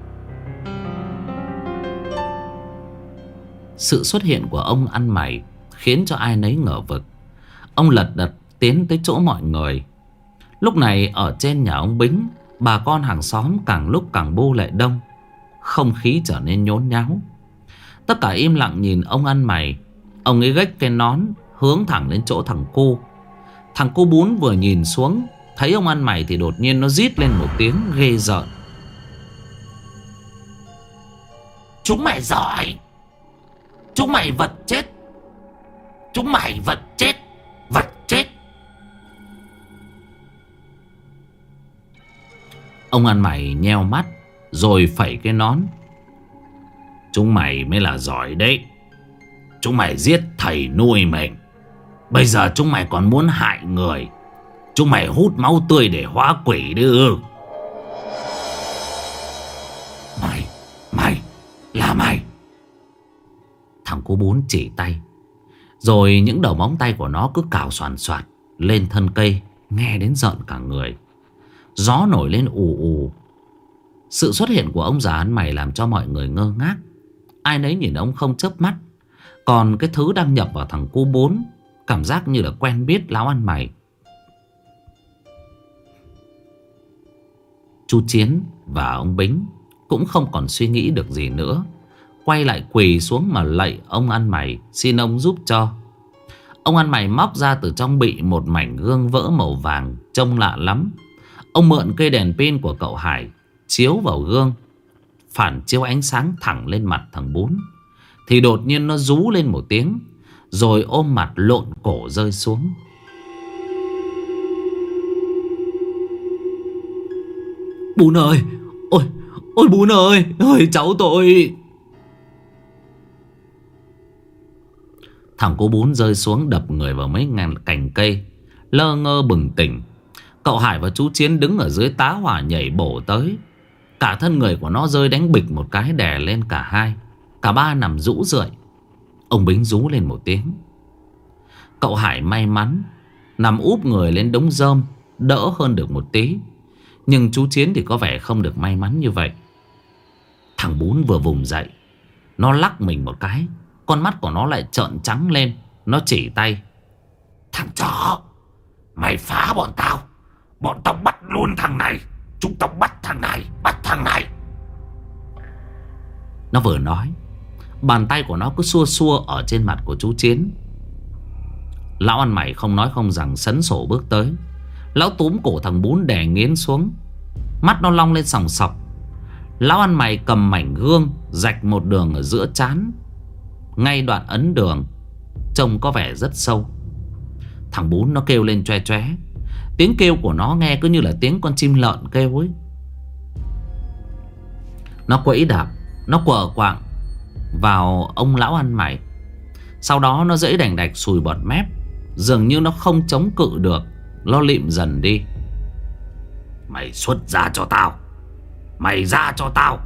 Sự xuất hiện của ông ăn mày khiến cho ai nấy ngờ vực. Ông lật đật tiến tới chỗ mọi người. Lúc này ở trên nhà ông Bính, bà con hàng xóm càng lúc càng bu lại đông. Không khí trở nên nhốn nháo. Tất cả im lặng nhìn ông ăn mày. Ông ấy gách cái nón hướng thẳng lên chỗ thằng cu. Thằng cu Bún vừa nhìn xuống thấy ông ăn mày thì đột nhiên nó rít lên một tiếng ghê rợn. Chúng mày giỏi. Chúng mày vật chết. Chúng mày vật chết. Vật chết. Ông ăn mày nheo mắt rồi phẩy cái nón. Chúng mày mới là giỏi đấy. Chúng mày giết thầy nuôi mình. Bây giờ chúng mày còn muốn hại người. Chúng mày hút máu tươi để hóa quỷ đấy ư? Mày là mày. Thằng cu Bún chỉ tay. Rồi những đầu móng tay của nó cứ cào xoàn xoạt lên thân cây, nghe đến rợn cả người. Gió nổi lên ù ù. Sự xuất hiện của ông già ăn mày làm cho mọi người ngơ ngác. Ai nấy nhìn ông không chớp mắt. Còn cái thứ đang nhập vào thằng cu Bún cảm giác như là quen biết lão ăn mày. Chú Chiến và ông Bính cũng không còn suy nghĩ được gì nữa, quay lại quỳ xuống mà lạy ông ăn mày, xin ông giúp cho. Ông ăn mày móc ra từ trong bị một mảnh gương vỡ màu vàng, trông lạ lắm. Ông mượn cây đèn pin của cậu Hải chiếu vào gương, phản chiếu ánh sáng thẳng lên mặt thằng Bún. Thì đột nhiên nó rú lên một tiếng, rồi ôm mặt lộn cổ rơi xuống. Bún ơi! Ôi Bún ơi! Ôi cháu tôi! Thằng cô Bún rơi xuống đập người vào mấy ngàn cành cây, lơ ngơ bừng tỉnh. Cậu Hải và chú Chiến đứng ở dưới tá hỏa nhảy bổ tới. Cả thân người của nó rơi đánh bịch một cái đè lên cả hai. Cả ba nằm rũ rượi. Ông Bính rú lên một tiếng. Cậu Hải may mắn nằm úp người lên đống rơm, đỡ hơn được một tí. Nhưng chú Chiến thì có vẻ không được may mắn như vậy. Thằng Bún vừa vùng dậy, nó lắc mình một cái, con mắt của nó lại trợn trắng lên. Nó chỉ tay. Thằng chó, mày phá bọn tao. Bọn tao bắt luôn thằng này. Chúng tao bắt thằng này. Bắt thằng này. Nó vừa nói, bàn tay của nó cứ xua xua ở trên mặt của chú Chiến. Lão ăn mày không nói không rằng sấn sổ bước tới. Lão túm cổ thằng Bún đè nghiến xuống. Mắt nó long lên sòng sọc. Lão ăn mày cầm mảnh gương rạch một đường ở giữa trán, ngay đoạn ấn đường, trông có vẻ rất sâu. Thằng Bún nó kêu lên choe choé. Tiếng kêu của nó nghe cứ như là tiếng con chim lợn kêu ấy. Nó quẫy đạp, nó quờ quạng vào ông lão ăn mày. Sau đó nó giãy đành đạch sùi bọt mép. Dường như nó không chống cự được, nó lịm dần đi. Mày xuất ra cho tao. Mày ra cho tao.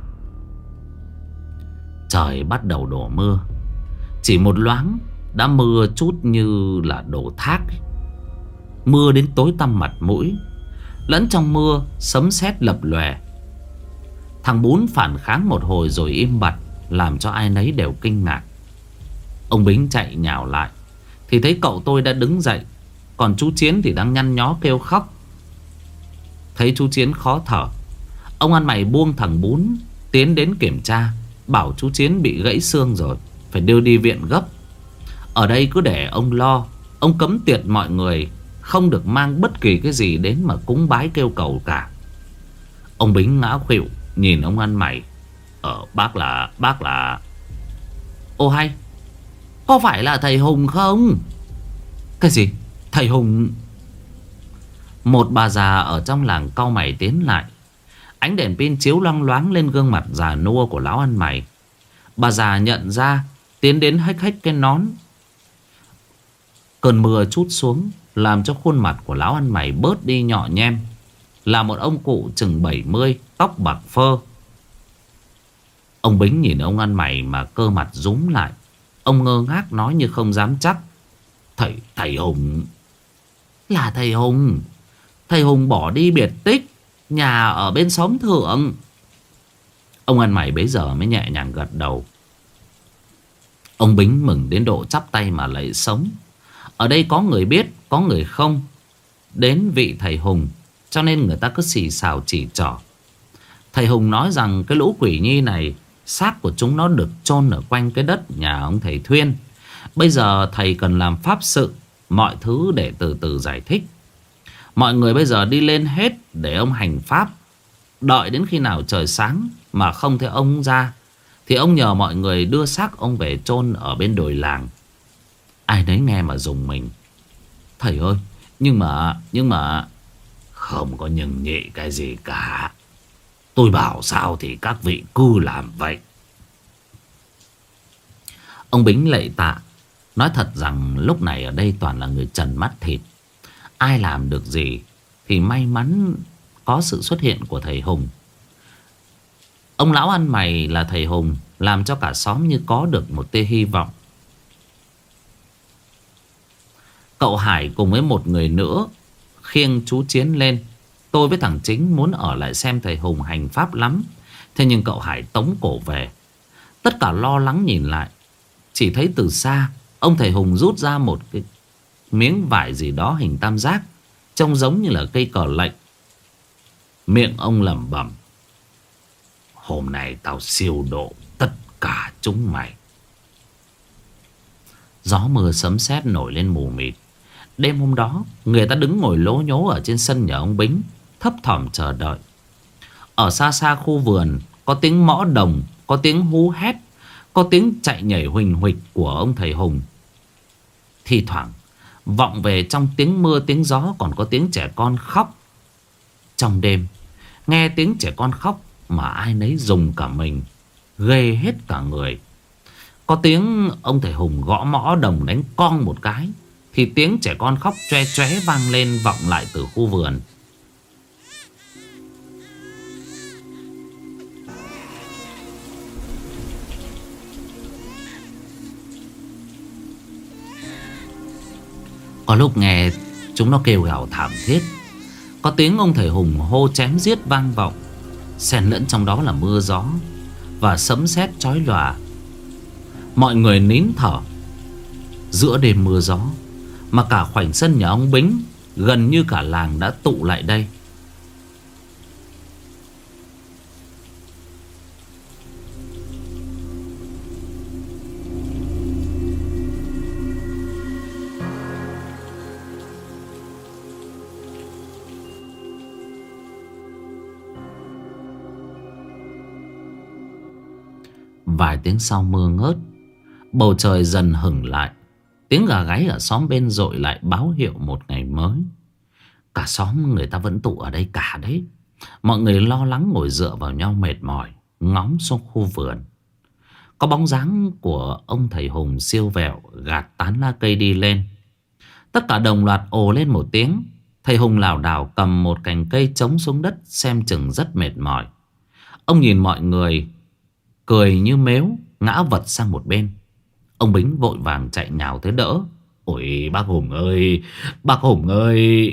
Trời bắt đầu đổ mưa. Chỉ một loáng đã mưa chút như là đổ thác. Mưa đến tối tăm mặt mũi. Lẫn trong mưa sấm sét lập lòe. Thằng Bún phản kháng một hồi rồi im bặt, làm cho ai nấy đều kinh ngạc. Ông Bính chạy nhào lại thì thấy cậu tôi đã đứng dậy. Còn chú Chiến thì đang nhăn nhó kêu khóc. Thấy chú Chiến khó thở, ông ăn mày buông thằng Bún tiến đến kiểm tra, bảo chú Chiến bị gãy xương rồi, phải đưa đi viện gấp. Ở đây cứ để ông lo. Ông cấm tiệt mọi người không được mang bất kỳ cái gì đến mà cúng bái kêu cầu cả. Ông Bính ngã khuỵu nhìn ông ăn mày. Bác là Ô hay, có phải là thầy Hùng không? Cái gì? Thầy Hùng? Một bà già ở trong làng cau mày tiến lại. Ánh đèn pin chiếu loang loáng lên gương mặt già nua của lão ăn mày. Bà già nhận ra, tiến đến hách hách cái nón. Cơn mưa trút xuống làm cho khuôn mặt của lão ăn mày bớt đi nhọ nhem. Là một ông cụ chừng 70, tóc bạc phơ. Ông Bính nhìn ông ăn mày mà cơ mặt rúm lại. Ông ngơ ngác nói như không dám chắc. Thầy Hùng? Là thầy Hùng. Thầy Hùng bỏ đi biệt tích, nhà ở bên xóm Thượng. Ông ăn mày bấy giờ mới nhẹ nhàng gật đầu. Ông Bính mừng đến độ chắp tay mà lạy sống. Ở đây có người biết, có người không đến vị thầy Hùng, cho nên người ta cứ xì xào chỉ trỏ. Thầy Hùng nói rằng cái lũ quỷ nhi này, xác của chúng nó được chôn ở quanh cái đất nhà ông thầy Thuyên. Bây giờ thầy cần làm pháp sự, mọi thứ để từ từ giải thích. Mọi người bây giờ đi lên hết để ông hành pháp. Đợi đến khi nào trời sáng mà không thấy ông ra, thì ông nhờ mọi người đưa xác ông về chôn ở bên đồi làng. Ai nấy nghe mà rùng mình. Thầy ơi, nhưng mà không có nhưng nhị cái gì cả. Tôi bảo sao thì các vị cứ làm vậy. Ông Bính lạy tạ, nói thật rằng lúc này ở đây toàn là người trần mắt thịt. Ai làm được gì thì may mắn có sự xuất hiện của thầy Hùng. Ông lão ăn mày là thầy Hùng làm cho cả xóm như có được một tia hy vọng. Cậu Hải cùng với một người nữa khiêng chú Chiến lên. Tôi với thằng Chính muốn ở lại xem thầy Hùng hành pháp lắm. Thế nhưng cậu Hải tống cổ về. Tất cả lo lắng nhìn lại, chỉ thấy từ xa ông thầy Hùng rút ra một cái miếng vải gì đó hình tam giác, trông giống như là cây cờ lệnh. Miệng ông lẩm bẩm: hôm nay tao siêu độ tất cả chúng mày. Gió mưa sấm sét nổi lên mù mịt. Đêm hôm đó người ta đứng ngồi lố nhố ở trên sân nhà ông Bính, thấp thỏm chờ đợi. Ở xa xa khu vườn có tiếng mõ đồng, có tiếng hú hét, có tiếng chạy nhảy huỳnh huỵch của ông thầy Hùng. Thi thoảng vọng về trong tiếng mưa tiếng gió còn có tiếng trẻ con khóc. Trong đêm nghe tiếng trẻ con khóc mà ai nấy rùng cả mình, ghê hết cả người. Có tiếng ông thầy Hùng gõ mõ đồng đánh cong một cái, thì tiếng trẻ con khóc choe choé vang lên vọng lại từ khu vườn. Có lúc nghe chúng nó kêu gào thảm thiết. Có tiếng ông thầy Hùng hô chém giết vang vọng. Xen lẫn trong đó là mưa gió và sấm sét chói lòa. Mọi người nín thở. Giữa đêm mưa gió mà cả khoảnh sân nhà ông Bính, gần như cả làng đã tụ lại đây. Vài tiếng sau mưa ngớt, bầu trời dần hửng lại. Tiếng gà gáy ở xóm bên dội lại báo hiệu một ngày mới. Cả xóm người ta vẫn tụ ở đây cả đấy. Mọi người lo lắng ngồi dựa vào nhau mệt mỏi, ngóng xuống khu vườn. Có bóng dáng của ông thầy Hùng siêu vẹo gạt tán lá cây đi lên. Tất cả đồng loạt ồ lên một tiếng. Thầy Hùng lảo đảo cầm một cành cây chống xuống đất, xem chừng rất mệt mỏi. Ông nhìn mọi người cười như mếu, ngã vật sang một bên. Ông Bính vội vàng chạy nhào tới đỡ. Ôi bác Hùng ơi, bác Hùng ơi.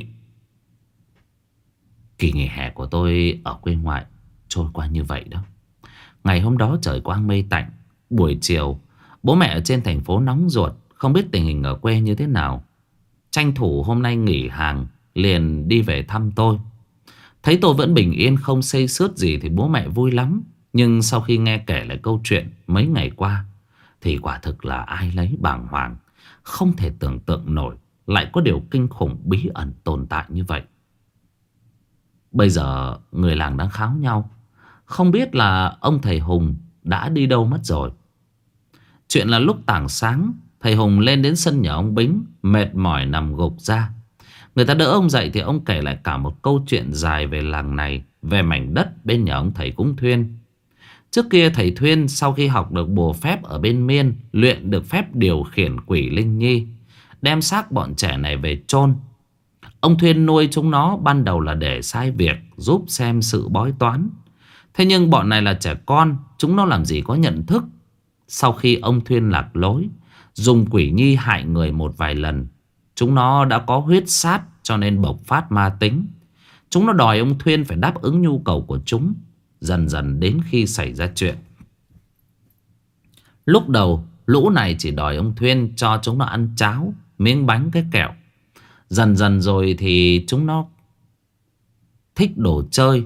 Kỳ nghỉ hè của tôi ở quê ngoại trôi qua như vậy đó. Ngày hôm đó trời quang mây tạnh. Buổi chiều bố mẹ ở trên thành phố nóng ruột, không biết tình hình ở quê như thế nào. Tranh thủ hôm nay nghỉ hàng liền đi về thăm tôi. Thấy tôi vẫn bình yên không xây xước gì thì bố mẹ vui lắm. Nhưng sau khi nghe kể lại câu chuyện mấy ngày qua thì quả thực là ai lấy bàng hoàng. Không thể tưởng tượng nổi lại có điều kinh khủng bí ẩn tồn tại như vậy. Bây giờ người làng đang kháo nhau, không biết là ông thầy Hùng đã đi đâu mất rồi. Chuyện là lúc tảng sáng, thầy Hùng lên đến sân nhà ông Bính, mệt mỏi nằm gục ra. Người ta đỡ ông dậy thì ông kể lại cả một câu chuyện dài về làng này, về mảnh đất bên nhà ông thầy cúng Thuyên. Trước kia thầy Thuyên sau khi học được bùa phép ở bên Miên, luyện được phép điều khiển quỷ linh nhi, đem xác bọn trẻ này về chôn. Ông Thuyên nuôi chúng nó ban đầu là để sai việc, giúp xem sự bói toán. Thế nhưng bọn này là trẻ con, chúng nó làm gì có nhận thức. Sau khi ông Thuyên lạc lối, dùng quỷ nhi hại người một vài lần, chúng nó đã có huyết sát cho nên bộc phát ma tính. Chúng nó đòi ông Thuyên phải đáp ứng nhu cầu của chúng. Dần dần đến khi xảy ra chuyện. Lúc đầu Lũ này chỉ đòi ông Thuyên cho chúng nó ăn cháo, miếng bánh, cái kẹo. Dần dần rồi thì chúng nó thích đồ chơi,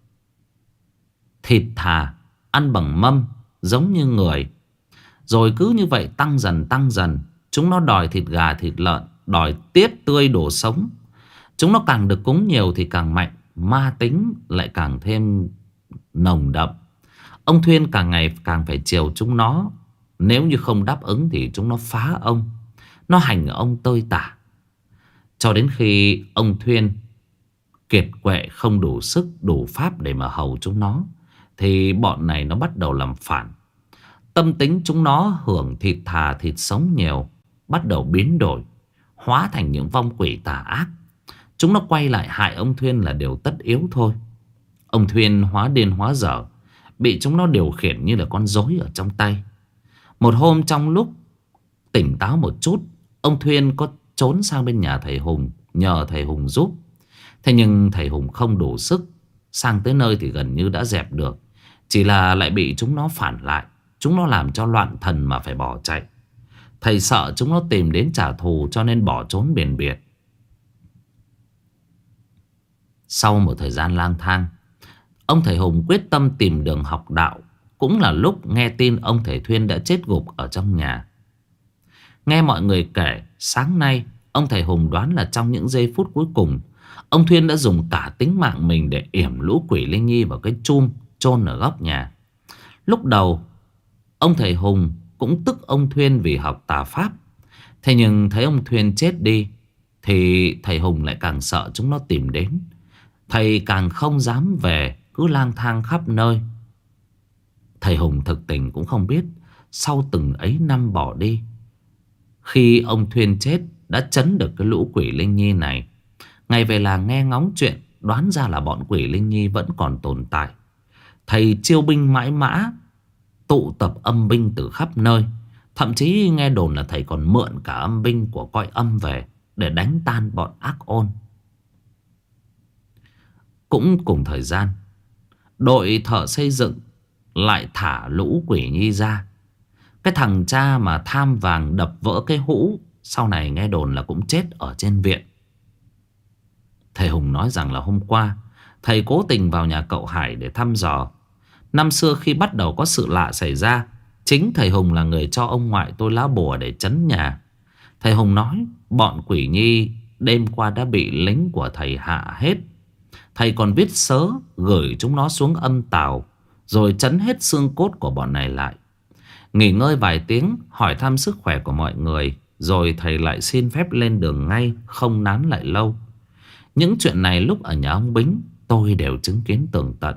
thịt thà, ăn bằng mâm giống như người. Rồi cứ như vậy tăng dần tăng dần. Chúng nó đòi thịt gà, thịt lợn, đòi tiết tươi đồ sống. Chúng nó càng được cúng nhiều thì càng mạnh, ma tính lại càng thêm nồng đậm. Ông Thuyên càng ngày càng phải chiều chúng nó. Nếu như không đáp ứng thì chúng nó phá ông, nó hành ông tơi tả. Cho đến khi ông Thuyên kiệt quệ, không đủ sức đủ pháp để mà hầu chúng nó, thì bọn này nó bắt đầu làm phản. Tâm tính chúng nó hưởng thịt thà, thịt sống nhiều, bắt đầu biến đổi, hóa thành những vong quỷ tà ác. Chúng nó quay lại hại ông Thuyên là điều tất yếu thôi. Ông Thuyên hóa điên hóa dở, bị chúng nó điều khiển như là con rối ở trong tay. Một hôm trong lúc tỉnh táo một chút, ông Thuyên có trốn sang bên nhà thầy Hùng, nhờ thầy Hùng giúp. Thế nhưng thầy Hùng không đủ sức. Sang tới nơi thì gần như đã dẹp được, chỉ là lại bị chúng nó phản lại. Chúng nó làm cho loạn thần mà phải bỏ chạy. Thầy sợ chúng nó tìm đến trả thù, cho nên bỏ trốn biển biệt. Sau một thời gian lang thang, ông thầy Hùng quyết tâm tìm đường học đạo. Cũng là lúc nghe tin ông thầy Thuyên đã chết gục ở trong nhà. Nghe mọi người kể, sáng nay ông thầy Hùng đoán là trong những giây phút cuối cùng, ông Thuyên đã dùng cả tính mạng mình để yểm lũ quỷ linh nhi vào cái chum chôn ở góc nhà. Lúc đầu ông thầy Hùng cũng tức ông Thuyên vì học tà pháp. Thế nhưng thấy ông Thuyên chết đi thì thầy Hùng lại càng sợ chúng nó tìm đến. Thầy càng không dám về, cứ lang thang khắp nơi. Thầy Hùng thực tình cũng không biết, sau từng ấy năm bỏ đi, khi ông Thuyên chết đã trấn được cái lũ quỷ linh nhi này. Ngày về làng nghe ngóng chuyện, đoán ra là bọn quỷ linh nhi vẫn còn tồn tại. Thầy chiêu binh mãi mã, tụ tập âm binh từ khắp nơi. Thậm chí nghe đồn là thầy còn mượn cả âm binh của cõi âm về để đánh tan bọn ác ôn. Cũng cùng thời gian, đội thợ xây dựng lại thả lũ quỷ nhi ra. Cái thằng cha mà tham vàng đập vỡ cái hũ, sau này nghe đồn là cũng chết ở trên viện. Thầy Hùng nói rằng là hôm qua thầy cố tình vào nhà cậu Hải để thăm dò. Năm xưa khi bắt đầu có sự lạ xảy ra, chính thầy Hùng là người cho ông ngoại tôi lá bùa để trấn nhà. Thầy Hùng nói bọn quỷ nhi đêm qua đã bị lính của thầy hạ hết. Thầy còn viết sớ gửi chúng nó xuống âm tào, rồi trấn hết xương cốt của bọn này lại. Nghỉ ngơi vài tiếng, hỏi thăm sức khỏe của mọi người, rồi thầy lại xin phép lên đường ngay, không nán lại lâu. Những chuyện này lúc ở nhà ông Bính tôi đều chứng kiến tường tận.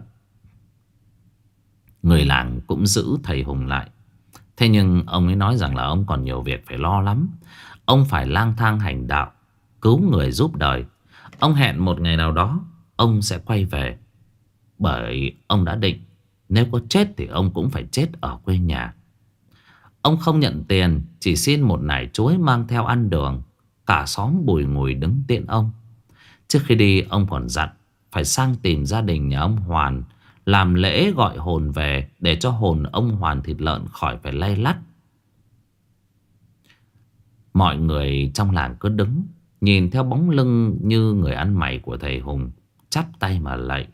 Người làng cũng giữ thầy Hùng lại. Thế nhưng ông ấy nói rằng là ông còn nhiều việc phải lo lắm. Ông phải lang thang hành đạo, cứu người giúp đời. Ông hẹn một ngày nào đó ông sẽ quay về. Bởi ông đã định nếu có chết thì ông cũng phải chết ở quê nhà. Ông không nhận tiền, chỉ xin một nải chuối mang theo ăn đường. Cả xóm bùi ngùi đứng tiễn ông. Trước khi đi ông còn dặn phải sang tìm gia đình nhà ông Hoàn, làm lễ gọi hồn về, để cho hồn ông Hoàn thịt lợn khỏi phải lay lắt. Mọi người trong làng cứ đứng nhìn theo bóng lưng như người ăn mày của thầy Hùng, chắp tay mà lạy.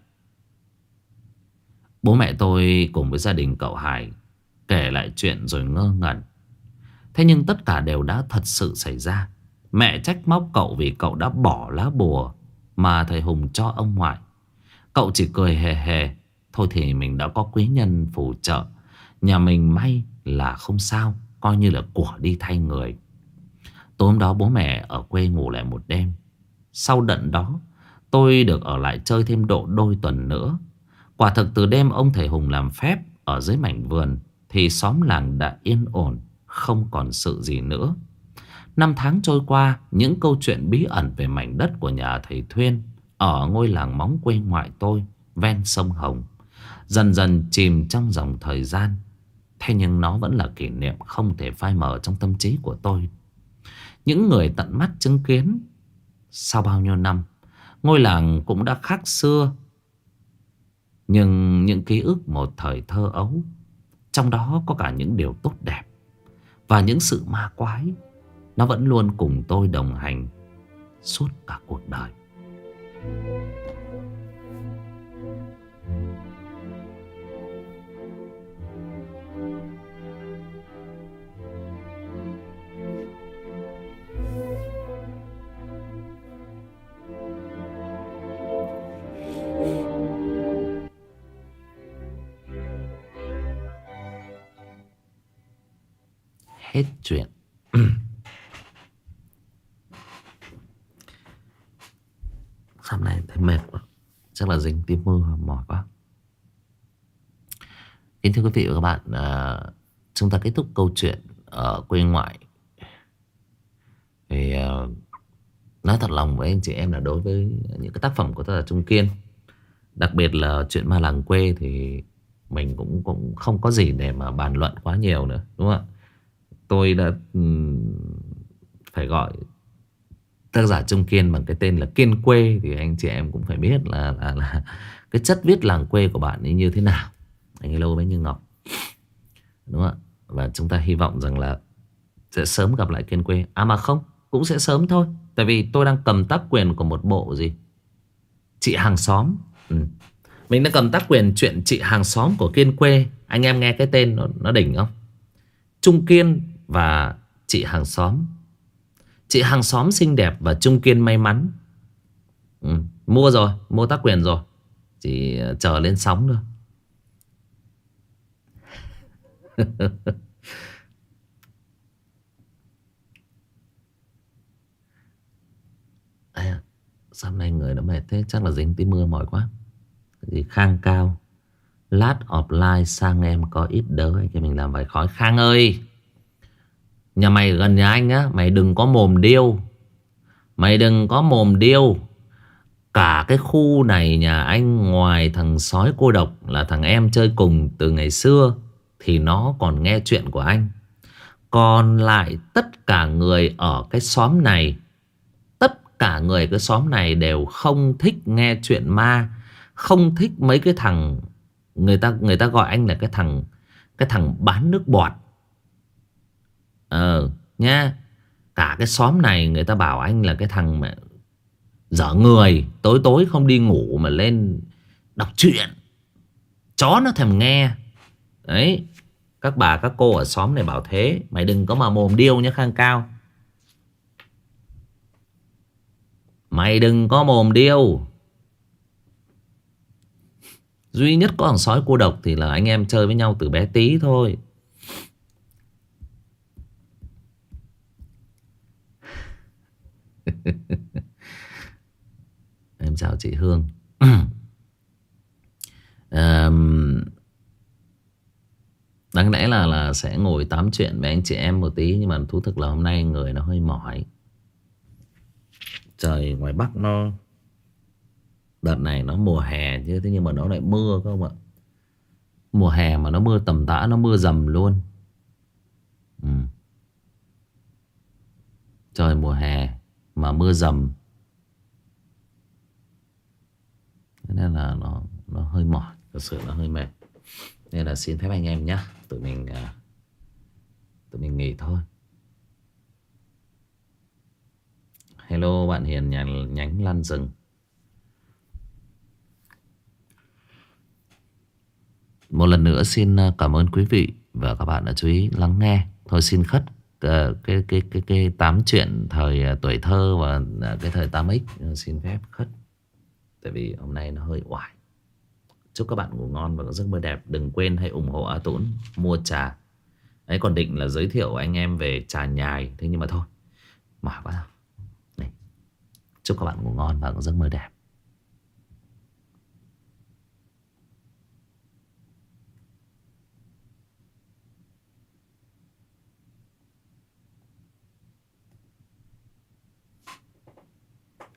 Bố mẹ tôi cùng với gia đình cậu Hải kể lại chuyện rồi ngơ ngẩn. Thế nhưng tất cả đều đã thật sự xảy ra. Mẹ trách móc cậu vì cậu đã bỏ lá bùa mà thầy Hùng cho ông ngoại. Cậu chỉ cười hề hề. Thôi thì mình đã có quý nhân phù trợ, nhà mình may là không sao, coi như là của đi thay người. Tối hôm đó bố mẹ ở quê ngủ lại một đêm. Sau đợt đó tôi được ở lại chơi thêm độ đôi tuần nữa. Quả thực từ đêm ông thầy Hùng làm phép ở dưới mảnh vườn thì xóm làng đã yên ổn, không còn sự gì nữa. Năm tháng trôi qua, những câu chuyện bí ẩn về mảnh đất của nhà thầy Thuyên ở ngôi làng móng quê ngoại tôi ven sông Hồng dần dần chìm trong dòng thời gian. Thế nhưng nó vẫn là kỷ niệm không thể phai mờ trong tâm trí của tôi. Những người tận mắt chứng kiến. Sau bao nhiêu năm, ngôi làng cũng đã khác xưa. Nhưng những ký ức một thời thơ ấu, trong đó có cả những điều tốt đẹp. Và những sự ma quái nó vẫn luôn cùng tôi đồng hành suốt cả cuộc đời. Hết chuyện. Sáng nay thấy mệt quá, chắc là dính tí mưa mỏi quá. Kính thưa quý vị và các bạn, chúng ta kết thúc câu chuyện ở quê ngoại. Thì nói thật lòng với anh chị em là đối với những cái tác phẩm của tác giả Trung Kiên, đặc biệt là chuyện Ma Làng Quê, thì mình cũng không có gì để mà bàn luận quá nhiều nữa, đúng không ạ? Tôi đã phải gọi tác giả Trung Kiên bằng cái tên là Kiên Quê, thì anh chị em cũng phải biết là cái chất viết làng quê của bạn ấy như thế nào. Anh Hello với Như Ngọc, đúng không ạ? Và chúng ta hy vọng rằng là sẽ sớm gặp lại Kiên Quê. À mà không, cũng sẽ sớm thôi. Tại vì tôi đang cầm tác quyền của một bộ gì, Chị Hàng Xóm. Mình đang cầm tác quyền chuyện Chị Hàng Xóm của Kiên Quê. Anh em nghe cái tên nó đỉnh không? Trung Kiên và Chị Hàng Xóm. Chị Hàng Xóm xinh đẹp và Trung Kiên may mắn. Mua rồi, mua tác quyền rồi, chỉ chờ lên sóng thôi. Sáng nay người nó mệt thế, chắc là dính tí mưa mỏi quá. Gì Khang Cao, lát offline sang em có ít đỡ anh cho mình làm vài khói. Khang ơi, nhà mày gần nhà anh á, mày đừng có mồm điêu. Mày đừng có mồm điêu. Cả cái khu này nhà anh, ngoài thằng sói cô độc là thằng em chơi cùng từ ngày xưa, thì nó còn nghe chuyện của anh. Còn lại tất cả người ở cái xóm này, tất cả người cái xóm này đều không thích nghe chuyện ma, không thích mấy cái thằng, người ta gọi anh là cái thằng bán nước bọt. Nha. Cả cái xóm này người ta bảo anh là cái thằng mà dở người, tối tối không đi ngủ mà lên đọc truyện, chó nó thèm nghe. Đấy, các bà các cô ở xóm này bảo thế. Mày đừng có mà mồm điêu nhá Khang Cao. Mày đừng có mồm điêu. Duy nhất có thằng sói cô độc thì là anh em chơi với nhau từ bé tí thôi. Em chào chị Hương. Đáng lẽ là sẽ ngồi tám chuyện với anh chị em một tí, nhưng mà thú thực là hôm nay người nó hơi mỏi. Trời ngoài Bắc nó đợt này nó mùa hè chứ, thế nhưng mà nó lại mưa không ạ? Mùa hè mà nó mưa tầm tã, nó mưa dầm luôn. Trời mùa hè mà mưa dầm, thế nên là nó hơi mỏi, thật sự nó hơi mệt. Nên là xin phép anh em nhé, tụi mình nghỉ thôi. Hello bạn Hiền nhánh Lan Rừng. Một lần nữa xin cảm ơn quý vị và các bạn đã chú ý lắng nghe. Thôi xin khất cái tám chuyện thời tuổi thơ và cái thời 8X, xin phép khất. Tại vì hôm nay nó hơi oải. Chúc các bạn ngủ ngon và có giấc mơ đẹp. Đừng quên hãy ủng hộ A Tũng mua trà. Đấy, còn định là giới thiệu anh em về trà nhài, thế nhưng mà thôi, mỏi quá. Này. Chúc các bạn ngủ ngon và có giấc mơ đẹp.